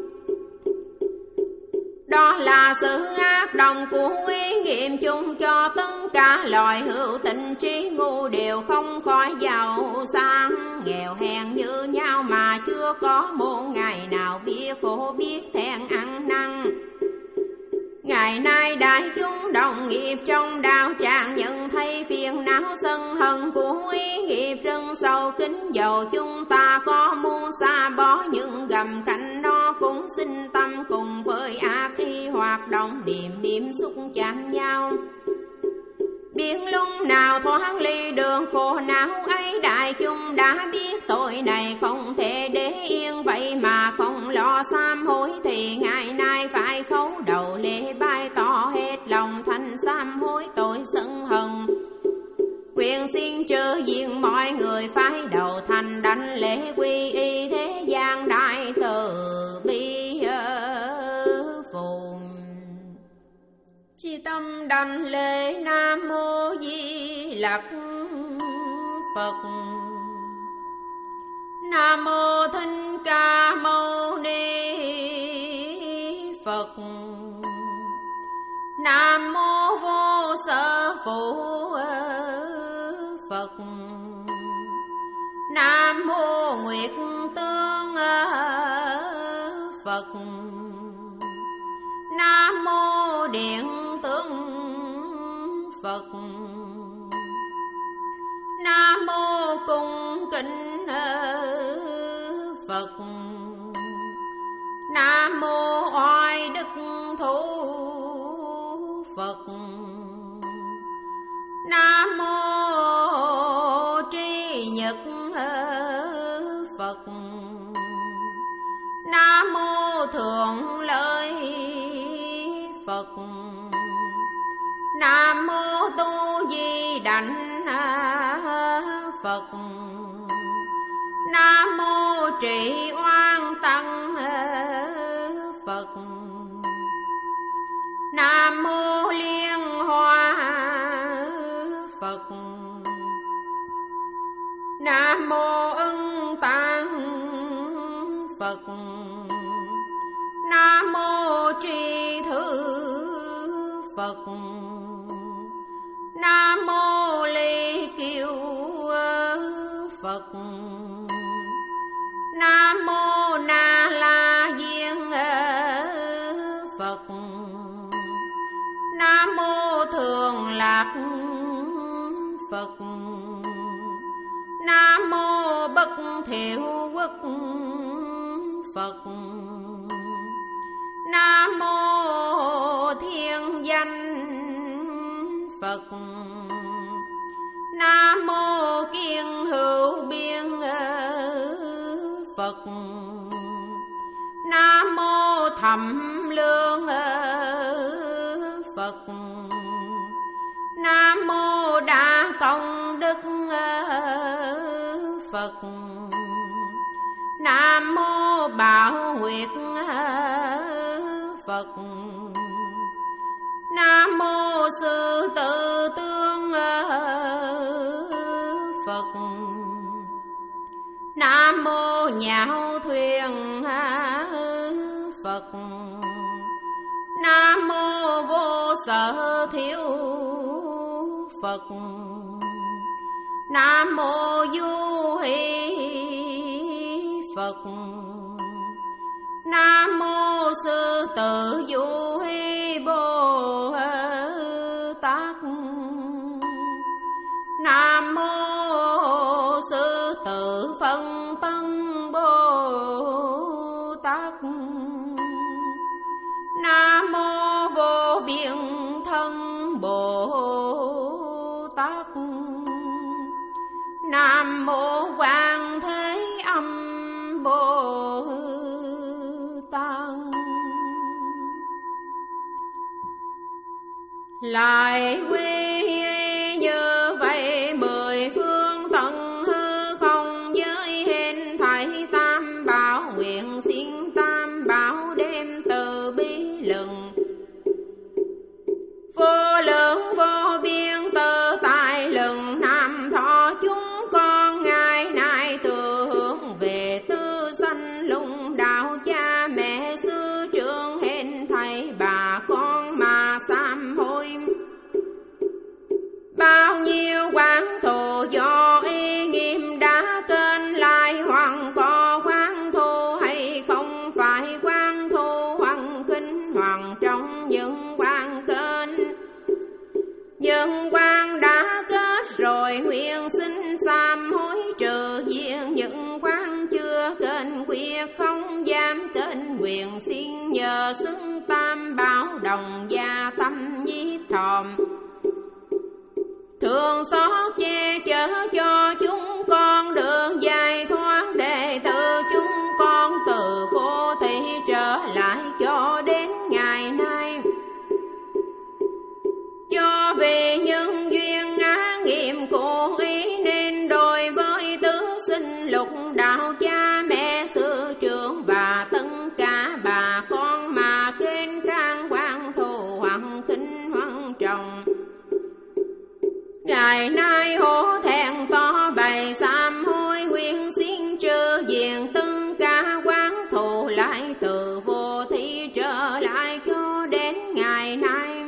Đó là sự ác đồng của uy nghiệm chung cho tất cả loài hữu tình trí ngu đều không khỏi giàu sang nghèo hèn như nhau mà chưa có một ngày nào biết khổ biết thẹn ăn năn. Ngày nay đại chúng đồng nghiệp trong đạo tràng nhận thấy phiền não sân hận của ý nghiệp rừng sâu kính dầu chúng ta có muốn xa bỏ những gầm cạnh đó cũng xin tâm cùng với ác ý hoạt động niệm niệm xúc chạm nhau. Biết lúc nào thoát ly đường khổ não ấy đại chúng đã biết tội này không thể để yên vậy mà không lo sám hối thì ngày nay phải khấu đầu lễ bái tỏ hết lòng thành sám hối tội sân hận. Quyền xin trừ diện mọi người phải đầu thành đảnh lễ quy y thế gian đại từ bi phù. Chi tâm đảnh lễ Nam Mô Di Lặc Phật. Nam Mô Thích Ca Mâu Ni Phật. Nam Mô Vô Sở Phụ Phật. Nam Mô Nguyệt Tương Phật. Nam Mô Điện Tướng Phật. Nam Mô Cung Kính Phật. Nam Mô Oai Đức Thủ Phật. Nam Mô Tri Nhật Phật. Nam Mô Thượng Lợi Phật. Nam Mô Tu Di Đảnh Phật. Nam Mô Trị Oan Tăng Phật. Nam mô Liên Hoa Phật. Nam mô Ưng Tạng Phật. Nam mô Tri Thứ Phật. Nam mô Ly Kiêu Phật. Nam mô Na La Diên Phật. Nam mô Thường Lạc Phật. Nam mô Bất Thiệu Quốc Phật. Nam mô Thiên Danh Phật. Nam mô Kiên Hữu Biên Phật. Nam mô Thẩm Lương Phật. Nam mô Đa Công Đức Phật. Nam mô Bảo Nguyệt Phật. Nam mô Sư Tự Tương Phật. Nam mô Nhạo Thuyền Phật. Nam mô Vô Sở Thiếu Phật. Nam mô Du Hỷ Phật. Nam mô Sư Tự Du Hỷ Bồ Tát. Nam mô Sư Tự Phân Tân Bồ Tát. Nam mô Vô Biên Thân Bồ Tát. Nam mô Quan Thế Âm Bồ Tát. Lại quy như vậy mười phương tận hư không giới hình thảy tam bảo, nguyện xin tam bảo đem từ bi lượng vô lượng vô biên tự tại lượng nam thọ chúng con ngày nay từ hướng về tư sanh lung đạo cha mẹ sư trưởng hình thầy bà con mà sám hối. Bao nhiêu quán thù do ý nghiêm đã kênh lại, hoàng có quán thù hay không phải quán thù, hoàng khinh hoàng trong những quán kênh. Nhưng quan đã kết rồi nguyện xin sám hối trừ diện, những quan chưa kênh quyết không dám kênh, nguyện xin nhờ xưng tam bảo đồng gia tâm nhiếp thòm. Thương xót che chở cho chúng con đường dài thoát, đệ tử chúng con từ vô thị trở lại cho đến ngày nay. Do vì những duyên ngã nghiệm của ý nên đối với tứ sinh lục đạo cha mẹ sư trưởng và tất cả bà con mà kênh can quan thù hoàng khinh hoàng trọng. Ngày nay hổ thẹn to bày sám hối, nguyện xin trừ diện tất cả quán thù lại từ vô thị trở lại cho đến ngày nay.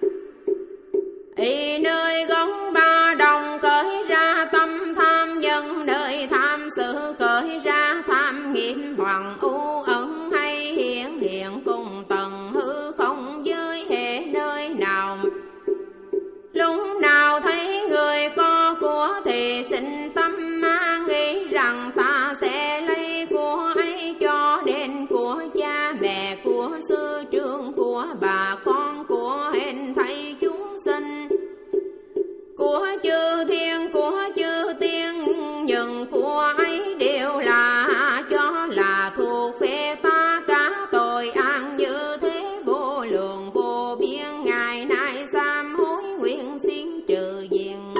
Ý nơi gốc ba đồng cởi ra tâm tham nhân, nơi tham sự cởi ra tham nghiệp hoàng u ẩn hay hiện hiện cùng tầng hư không giới hệ nơi nào. Lúc nào thấy người có của thì xin tâm ma nghĩ rằng ta sẽ lấy của ấy cho đến của cha mẹ, của sư trưởng, của bà con, của hình thầy chúng sinh, của chư thiên, của chư tiên. Nhưng của ấy đều là cho là thuộc về ta, cả tội ác như thế vô lượng vô biên. Ngày nay sám hối nguyện xin trừ diện.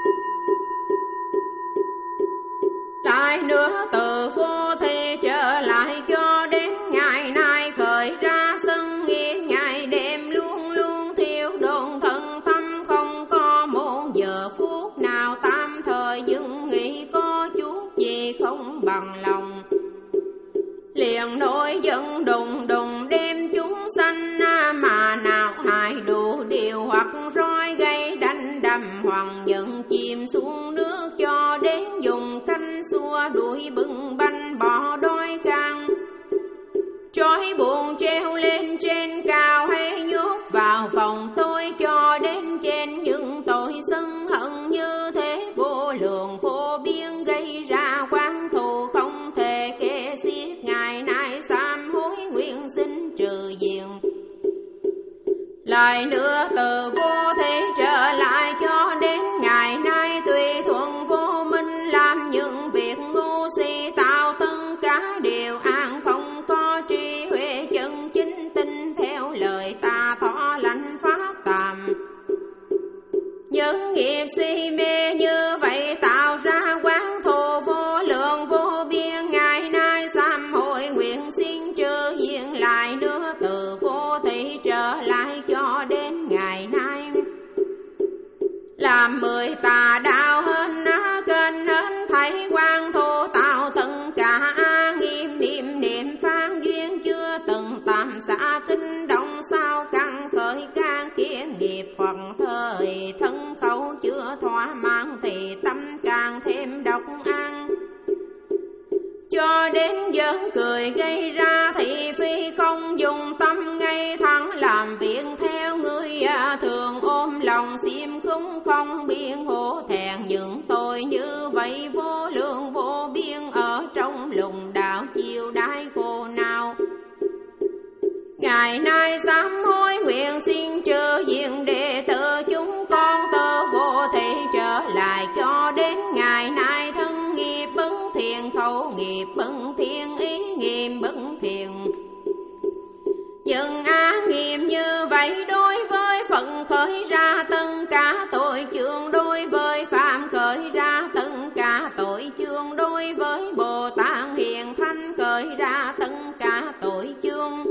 Lại nữa từ vô thị trở lại cho đến ngày nay khởi ra sân nghĩa ngày đêm luôn luôn xua đuổi bưng banh bỏ đói khang. Trói buồn treo lên trên cao hay nhốt vào phòng tôi cho đến trên những tội sân hận như thế vô lượng vô biên gây ra oán thù không thể kể xiết. Ngày nay sám hối nguyện xin trừ diện, lại nữa từ vô thể trở lại cho đến ngày nay tùy thuận vô minh làm những việc ngu si tạo tất cả điều an không có trí huệ chân chính tin theo lời ta thọ lãnh pháp tàm. Những nghiệp si mê như vậy tạo ra oán thù vô lượng vô biên. Ngày nay sám hối nguyện xin trừ diện, lại nữa từ vô thị trở lại cho đến ngày nay làm mười tà đạo hơn á kênh hết thấy oán thù tạo tất cả nghiêm niệm niệm phán duyên chưa từng tạm xả kinh động sao căn khởi can kia nghiệp hoặc thời thân khẩu chưa thỏa mãn thì tâm càng thêm độc ăn. Cho đến giỡn cười gây ra thị phi không dùng tâm ngay thẳng làm việc theo người thường ôm lòng xiêm khung không biên hổ thẹn. Những tội như vậy vô lượng vô biên ở trong lùng đạo chiều đái khổ nào. Ngày nay sám hối nguyện xin trừ diện đệ tử chúng con từ vô thị trở lại cho đến ngày nay thân nghiệp bất thiện khẩu nghiệp bất thiện ý nghiệp bất thiện. Những ác nghiệp như vậy đối với phận khởi ra tất cả tội chướng, đối với phạm khởi ra tất cả tội chướng, đối với Bồ Tát Hiền Thánh khởi ra tất cả tội chướng.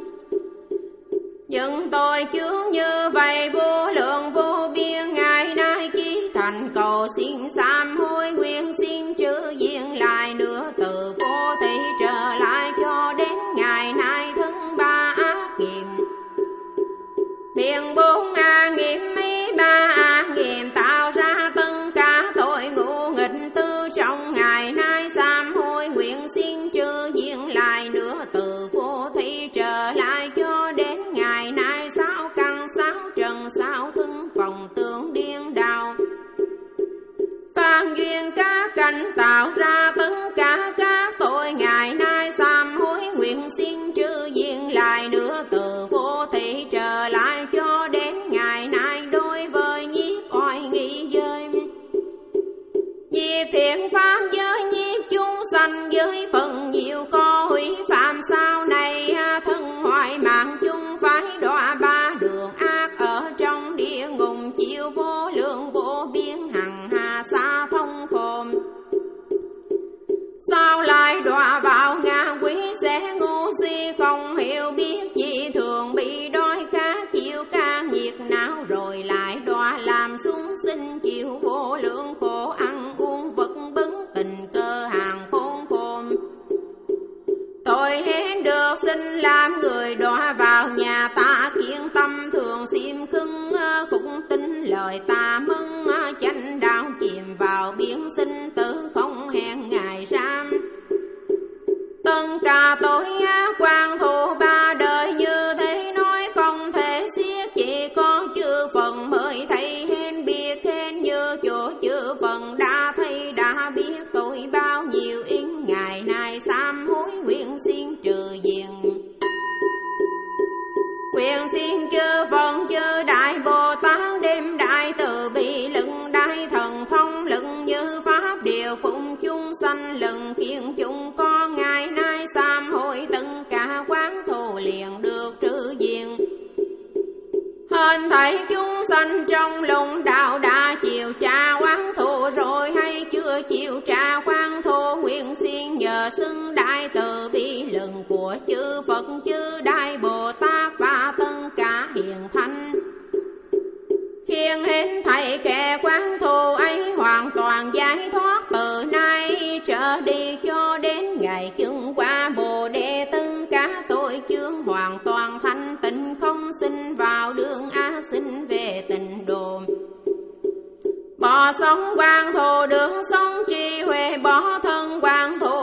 Những tội chướng như vậy vô lượng vô biên. Ngày nay chí thành cầu xin sám hối nguyện xin trừ diện, lại nữa từ vô thị trở lại cho đến ngày nay thân ba ác nghiệp. Miệng bốn a nghiệp mấy ba a nghiệp tạo ra tất cả tội ngũ nghịch tư trong ngày nay sám hối nguyện xin trừ diện, lại nữa từ vô thị trở lại cho đến ngày nay sáu căn sáu trần sáu thân phòng tướng điên đảo. Phan duyên các cảnh tạo ra tất cả các tội ngày nay sám hối nguyện xin trừ diện, lại nữa từ vô thị trở lại cho đến ngày nay đối với nhiếp oai nghi giới. Nhiếp thiện pháp giới nhiếp chúng sanh giới phần nhiều có hủy phạm sau này thân hoại mạng chung phải đọa ba đường ác ở trong địa ngục chịu vô lượng vô biên hằng hà xa thông khôn. Sao lại đọa vào ngạ quỷ sẽ ngu si không hiểu biết gì thường bị đói khát chịu can nhiệt não rồi lại đọa làm súng sinh chịu vô lượng khổ ăn uống vật bất tình cơ hàng khôn khôn. Tôi hết được xin làm người đọa vào nhà ta khiến tâm thường xiêm khưng khủng tính lời ta mừng chánh đạo chìm vào biển sinh tử không hẹn ngày ram. Tất cả tội ác quan thù ba đời như thế nói không thể xiết, chỉ có chư Phật mới thấy hên biết hên như chỗ chư Phật đã thấy đã biết tội bao nhiêu in. Ngày nay sám hối nguyện xin trừ diện, nguyện xin chư Phật chư Đại Bồ Tát đêm đại từ bi lực đại thần thông lực như pháp điều phụng chúng sanh lực khiến chúng con ngày nay sám hối tất cả quán thù liền được trừ diện. Hên thảy chúng sanh trong lùng đạo đã chịu trả oán thù rồi hay chưa chịu trả oán thù, nguyện xin nhờ xưng đại từ bi lực của chư Phật chư Đại Bồ Tát và tất cả hiền thánh, khiến hết thảy kẻ quán thù ấy hoàn toàn giải thoát từ nay trở đi cho đến ngày chứng quả Bồ Đề. Tất cả tội chướng hoàn toàn thanh tịnh không sinh vào đường ác sinh về tịnh độ. Bỏ sống quán thù đường sống trí huệ, bỏ thân quán thù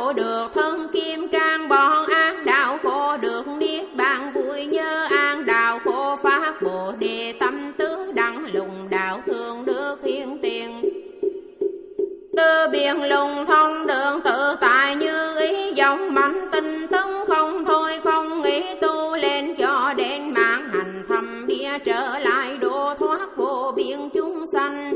quyền lùng thông đường tự tại như ý dòng mạnh tinh tấn không thôi không nghĩ tu lên cho đến mạng hành thầm địa trở lại độ thoát vô biên chúng sanh.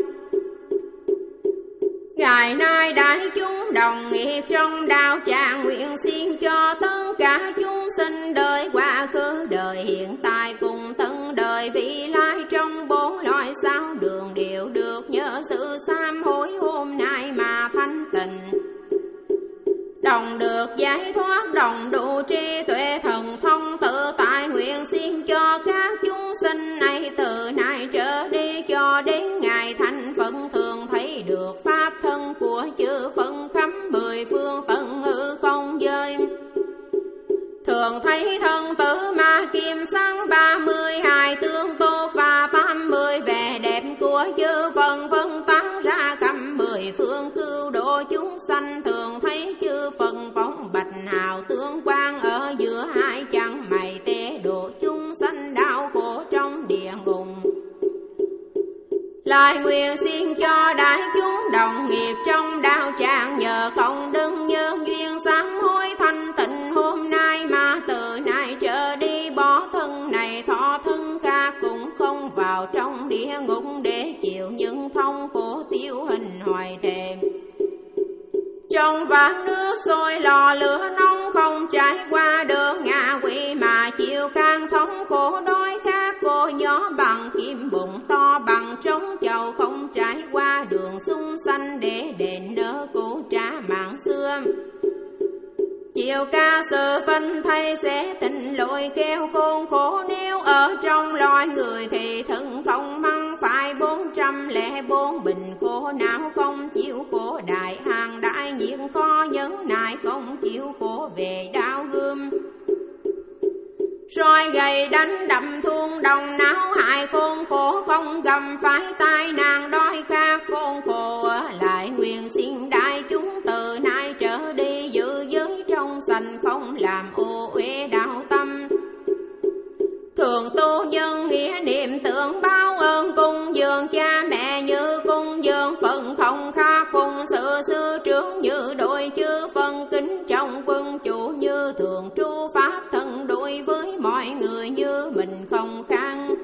Ngày nay đại chúng đồng nghiệp trong đạo tràng nguyện xin cho tất cả chúng sinh đời quá khứ đời hiện tại cùng thân đời vị lai trong bốn loại sáu đường đều được nhờ sự sám hối hôm nay mà thanh tịnh. Đồng được giải thoát đồng đủ trí tuệ thần thông tự tại nguyện xin cho các chúng sinh này từ nay trở đi cho đến ngày thành Phật thường thấy được pháp thân của chư Phật khắp mười phương tận hư không giới. Thường thấy thân tử ma kim sáng ba mươi hai tương tốt và tám mươi vẻ đẹp của chư Phật phân tán ra khắp mười phương cứu độ chúng sanh. Thường thấy chư Phật phóng bạch hào tướng quang ở giữa hai chân mày tế độ chúng sanh đau khổ trong địa ngục. Lại nguyện xin cho đại chúng đồng nghiệp trong đạo tràng nhờ công đức nhân duyên sám hối thanh tịnh hôm nay mà từ nay trở đi bỏ thân này thọ thân khác cũng không vào trong địa ngục để chịu những thông khổ tiêu hình hoài thề. Trong vạn nước sôi lò lửa nóng không trải qua được ngạ quỷ mà chịu can thống khổ đói khát cô nhỏ bằng kim bụng to bằng trống chầu không trải qua đường xung xanh để đền nỡ cũ trả mạng xưa. Chiều ca sự phân thay sẽ tình lội kêu khôn khổ nếu ở trong loài người thì thân không măng phải bốn trăm lẻ bốn bình khổ não không chịu khổ đại hàng đại nhiệt khó nhẫn nại không chịu khổ về đau gươm. Roi gầy đánh đậm thuông đồng não hại khôn khổ không gầm phải tai nạn đói khát khôn khổ ở lại nguyện xin đại chúng từ nay trở đi giữ giới trong sạch không làm ô uế đạo tâm. Thường tu nhân nghĩa niệm tưởng báo ơn cung dường cha mẹ như cung dường phần không khác phùng sự sư trưởng như đội chư phân kính trong quân chủ như thường tru pháp thân đối với mọi người như mình không khăn.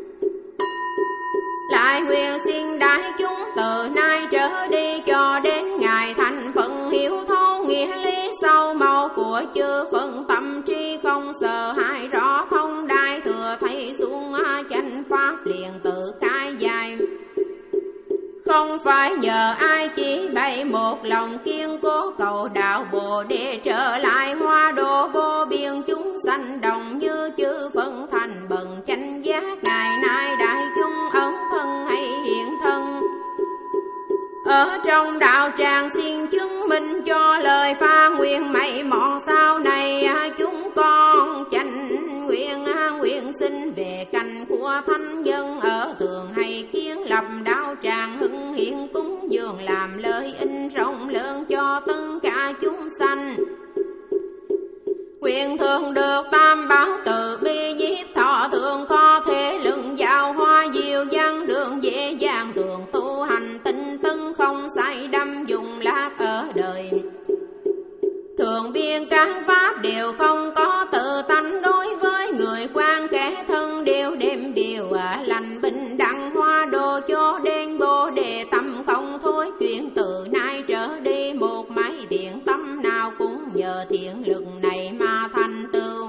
Lại nguyện xin đại chúng từ nay trở đi cho đến ngày thành Phật hiểu thấu nghĩa lý sâu màu của chư Phật tâm trí không sợ hãi rõ thông đại thừa thấy xuống chánh pháp liền tự khai dài. Không phải nhờ ai chỉ bày một lòng kiên cố cầu đạo Bồ để trở lại hoa độ vô biên chúng sanh đồng như chư Phật thành bần chánh giác. Ngày nay đại chúng ấn thân hay hiện thân ở trong đạo tràng xin chứng minh cho lời pha nguyện mảy mọn sau này chúng con chánh nguyện nguyện xin về cạnh của thánh nhân ở thường hay kiến lập đạo tràng hưng hiện cúng dường làm lợi ích rộng lớn cho tất cả chúng sanh. Nguyện thường được tam bảo từ bi giết thọ thường có thể lưng giao hoa diệu văn đường dễ dàng thường tu hành tinh tấn không sai đâm dùng lạc ở đời. Thường biên các pháp đều không có tự tánh đối với người quan kẻ thân đều đêm điều à, lành bình đẳng hoa đồ cho đến bồ đề tâm không thối chuyện từ nay trở đi một mái thiện tâm nào cũng nhờ thiện lực này mà thành tựu.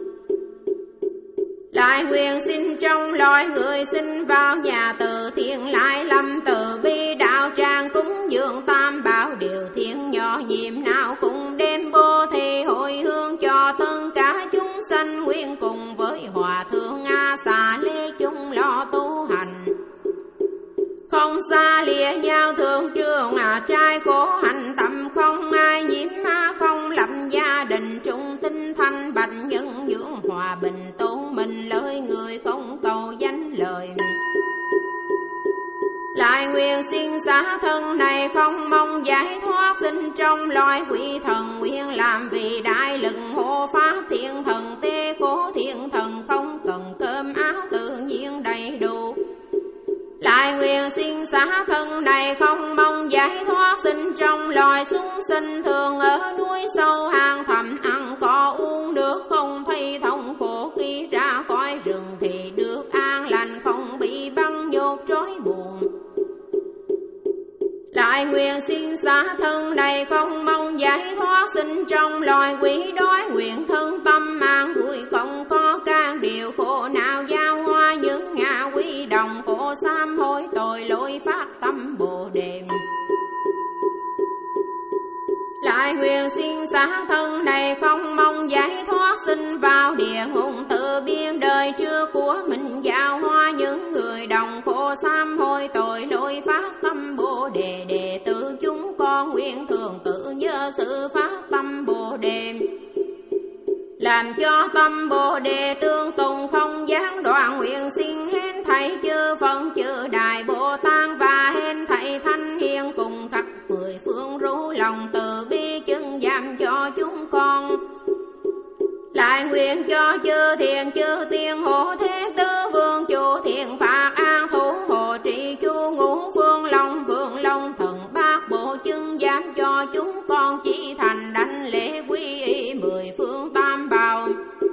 Lại nguyện xin trong loài người sinh vào nhà từ thiện lại lâm từ bi đạo tràng cúng dường tam bảo điều thiện nhỏ nhiệm nào cũng đem vô thì hồi hương cho tất cả chúng sanh nguyện cùng với hòa thượng A Xà Lê chung lo tu hành. Không xa lìa nhau thường trường à trai khổ hạnh tâm không ai nhiễm không lập gia đình trung tinh thanh bạch nhân dưỡng hòa bình tôn mình lời người không cầu danh lời. Lại nguyện xin xá thân này không mong giải thoát sinh trong loài quỷ thần nguyện làm vì đại lực hộ pháp thiên thần tê khổ thiên thần không cần cơm áo tự nhiên đầy đủ. Lại lại nguyện xin xá thân này không mong giải thoát, sinh trong loài chúng sinh thường ở núi sâu hang thẳm, ăn có uống nước không thấy thống khổ, khi ra khỏi rừng thì được an lành, không bị băng nhốt trói buồn. Lại nguyện xin xá thân này không mong giải thoát, sinh trong loài quỷ đói, nguyện thân tâm mang vui không có can điều khổ nào, giao hoa những ngã quý đồng khổ sám hối tội lỗi, phát tâm Bồ Đề. Lại nguyện xin xá thân này không mong giải thoát, sinh vào địa ngục tự biên đời trước của mình, giao hoa những người đồng khổ sám hối tội lỗi, phát tâm Bồ Đề. Đệ tử chúng con nguyện thường tự nhớ sự phát tâm Bồ Đề, làm cho tâm Bồ Đề tương tùng không gián đoạn. Nguyện xin hên thầy chư Phật chư Đại Bồ Tát và hên thầy Thanh Hiền cùng khắp mười phương rủ lòng từ bi chứng giam cho chúng con. Lại nguyện cho chư thiền chư tiên hộ thế tứ vương chủ thiện phạt an thủ hộ trì chu ngũ phương long vương long thần bát bộ chứng giám cho chúng con chỉ thành đảnh lễ quy y mười phương tam bảo.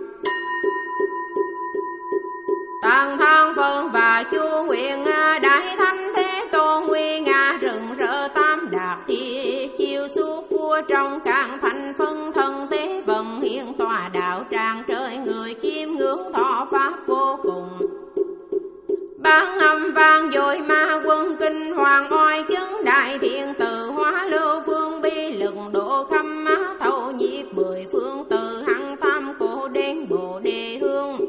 Tạng thang phương và chu nguyện đại thánh thế tôn nguy nga rừng rỡ tam đạt thi chiêu suốt vua trong các thành phân thân tế vận hiện tòa đạo tràng trời người chiêm ngưỡng thọ pháp vô cùng. Ban âm vang dội ma quân kinh hoàng oai chứng đại thiện từ hóa lưu phương bi lực độ khâm má thâu nhịp mười phương từ hằng tam cổ đến Bồ Đề hương.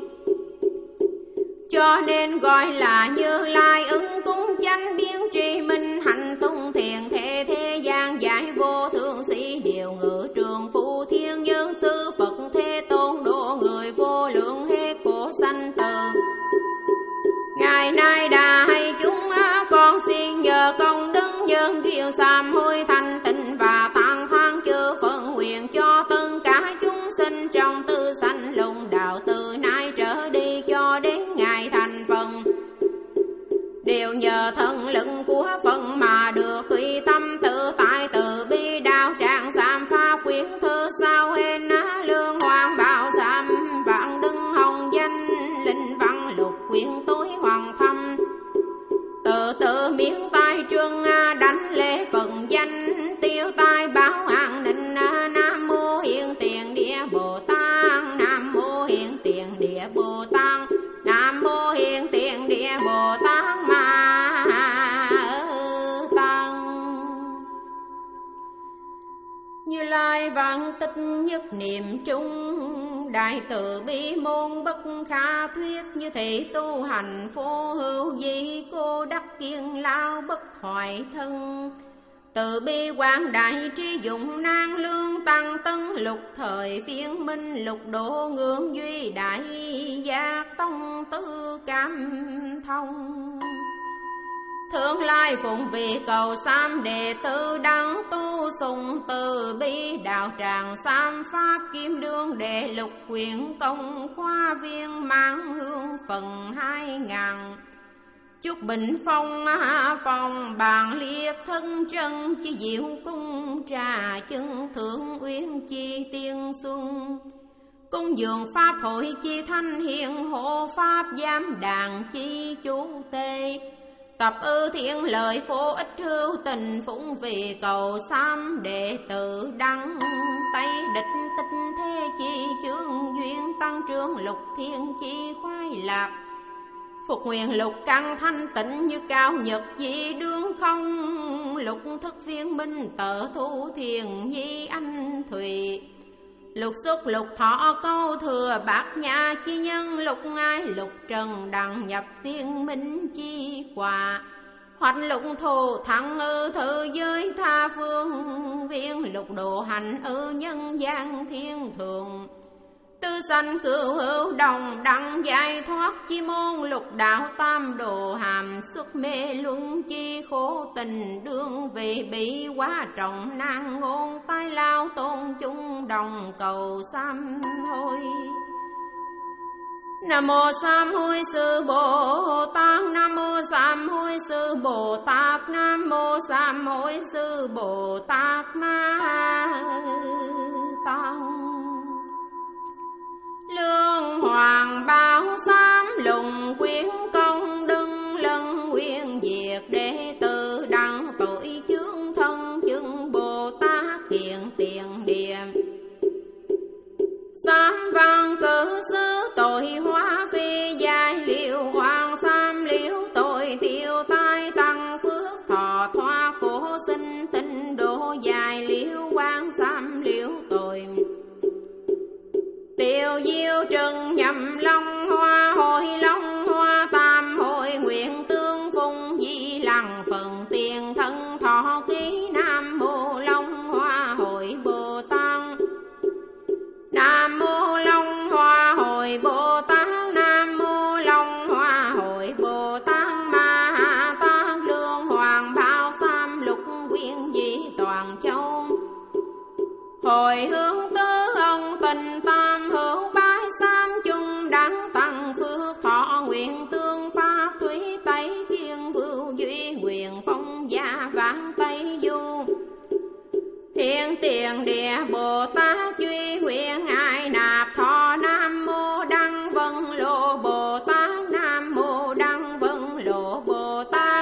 Cho nên gọi là Như Lai ứng cúng chánh biến tri minh hành tung thiền thể thế gian giải vô thượng sĩ điều ngự trường phu thiên nhân sư Phật Thế Tôn độ người vô lượng hết cổ sanh từ. Ngày nay đà hay chúng con xin nhờ công đức nhân duyên sám hối thanh tịnh và tạng thang chư Phật nguyện cho tất cả chúng sinh trong tư sanh lùng đạo từ nay trở đi cho đến ngày thành phần, đều nhờ thân lực của Phật mà được tùy tâm tự tại từ bi đạo tràng sám pháp quyến thư sao hên á lương hoàng bảo sám vạn đừng hồng danh linh văn lục quyến tối hoàng thâm tự tự miếng tai trương đánh lễ Phật danh tiêu tai báo an ninh. Nam mô Hiện Tiền Địa Bồ Tát, Nam mô Hiện Tiền Địa Bồ Tát, Nam mô Hiện Tiền Địa Bồ Tát Ma Tăng. Như Lai vạn tích nhất niệm trung, đại từ bi môn bất khả thuyết, như thị tu hành vô hữu di cô đắc kiên lao bất hoại thân. Từ bi quang đại trí dụng nan lương tăng tân lục thời viên minh lục độ ngưỡng duy đại giác tông tư cam thông. Thượng lai phụng vị cầu sam đệ tử đăng tu sùng từ bi đạo tràng sam pháp kim đương đệ lục quyển công khoa viên mang hương phần hai ngàn. Chúc bình phong phòng bàn liệt thân chân chi diệu cung trà chân thượng uyên chi tiên xuân. Cung dường pháp hội chi thanh hiền hộ pháp giám đàn chi chú tê. Tập ư thiện lời phổ ích hữu tình phụng vì cầu sam đệ tử đăng. Tây địch tích thế chi chương duyên tăng trương lục thiên chi khoái lạc. Phục nguyện lục căn thanh tịnh như cao nhật dị đương không. Lục thức viên minh tợ thu thiền nhi anh thùy. Lục xúc lục thọ câu thừa bát nhã chi nhân. Lục ai lục trần đăng nhập viên minh chi quả. Hoạch lục thù thắng ư thử giới tha phương. Viên lục độ hành ư nhân gian thiên thường. Tư sanh cửu hữu đồng đặng giải thoát chi môn. Lục đạo tam đồ hàm xuất mê luân chi khổ tình đương. Vì bị quá trọng nan ngôn tai lao tôn chung đồng cầu sám hối. Nam mô Sám Hối Sư Bồ Tát. Nam mô Sám Hối Sư Bồ Tát. Nam mô Sám Hối Sư Bồ Tát Ma Tăng. Lương hoàng bảo sám lùng quyến công đừng lân nguyên diệt đệ tử đăng tội chướng thân chứng Bồ Tát hiện tiền điểm. Sám văn cử xứ tội hóa phi giai liễu hoàng sam liễu tội tiêu tai tăng phước thọ thoa khổ sinh tinh độ dài liễu quan sam liễu tội tiêu diêu trừng nhậm long hoa hội long hoa tam hội nguyện tương phung di lăng phần tiền thân thọ ký nam mô long hoa hội Bồ Tát. Nam mô long hoa hội Bồ Tát. Nam mô long hoa hội Bồ Tát Ma Tát. Lương hoàng bao sam lục quyên di toàn châu. Hồi hướng tứ ông tình tam hữu bái sam chung đẳng tăng phước thọ nguyện tương pháp thủy tây thiên vưu duy nguyện phong gia vãng tây du. Thiên tiền địa Bồ Tát duy nguyện ai nạp thọ. Nam mô đăng vân lộ Bồ Tát. Nam mô đăng vân lộ Bồ Tát.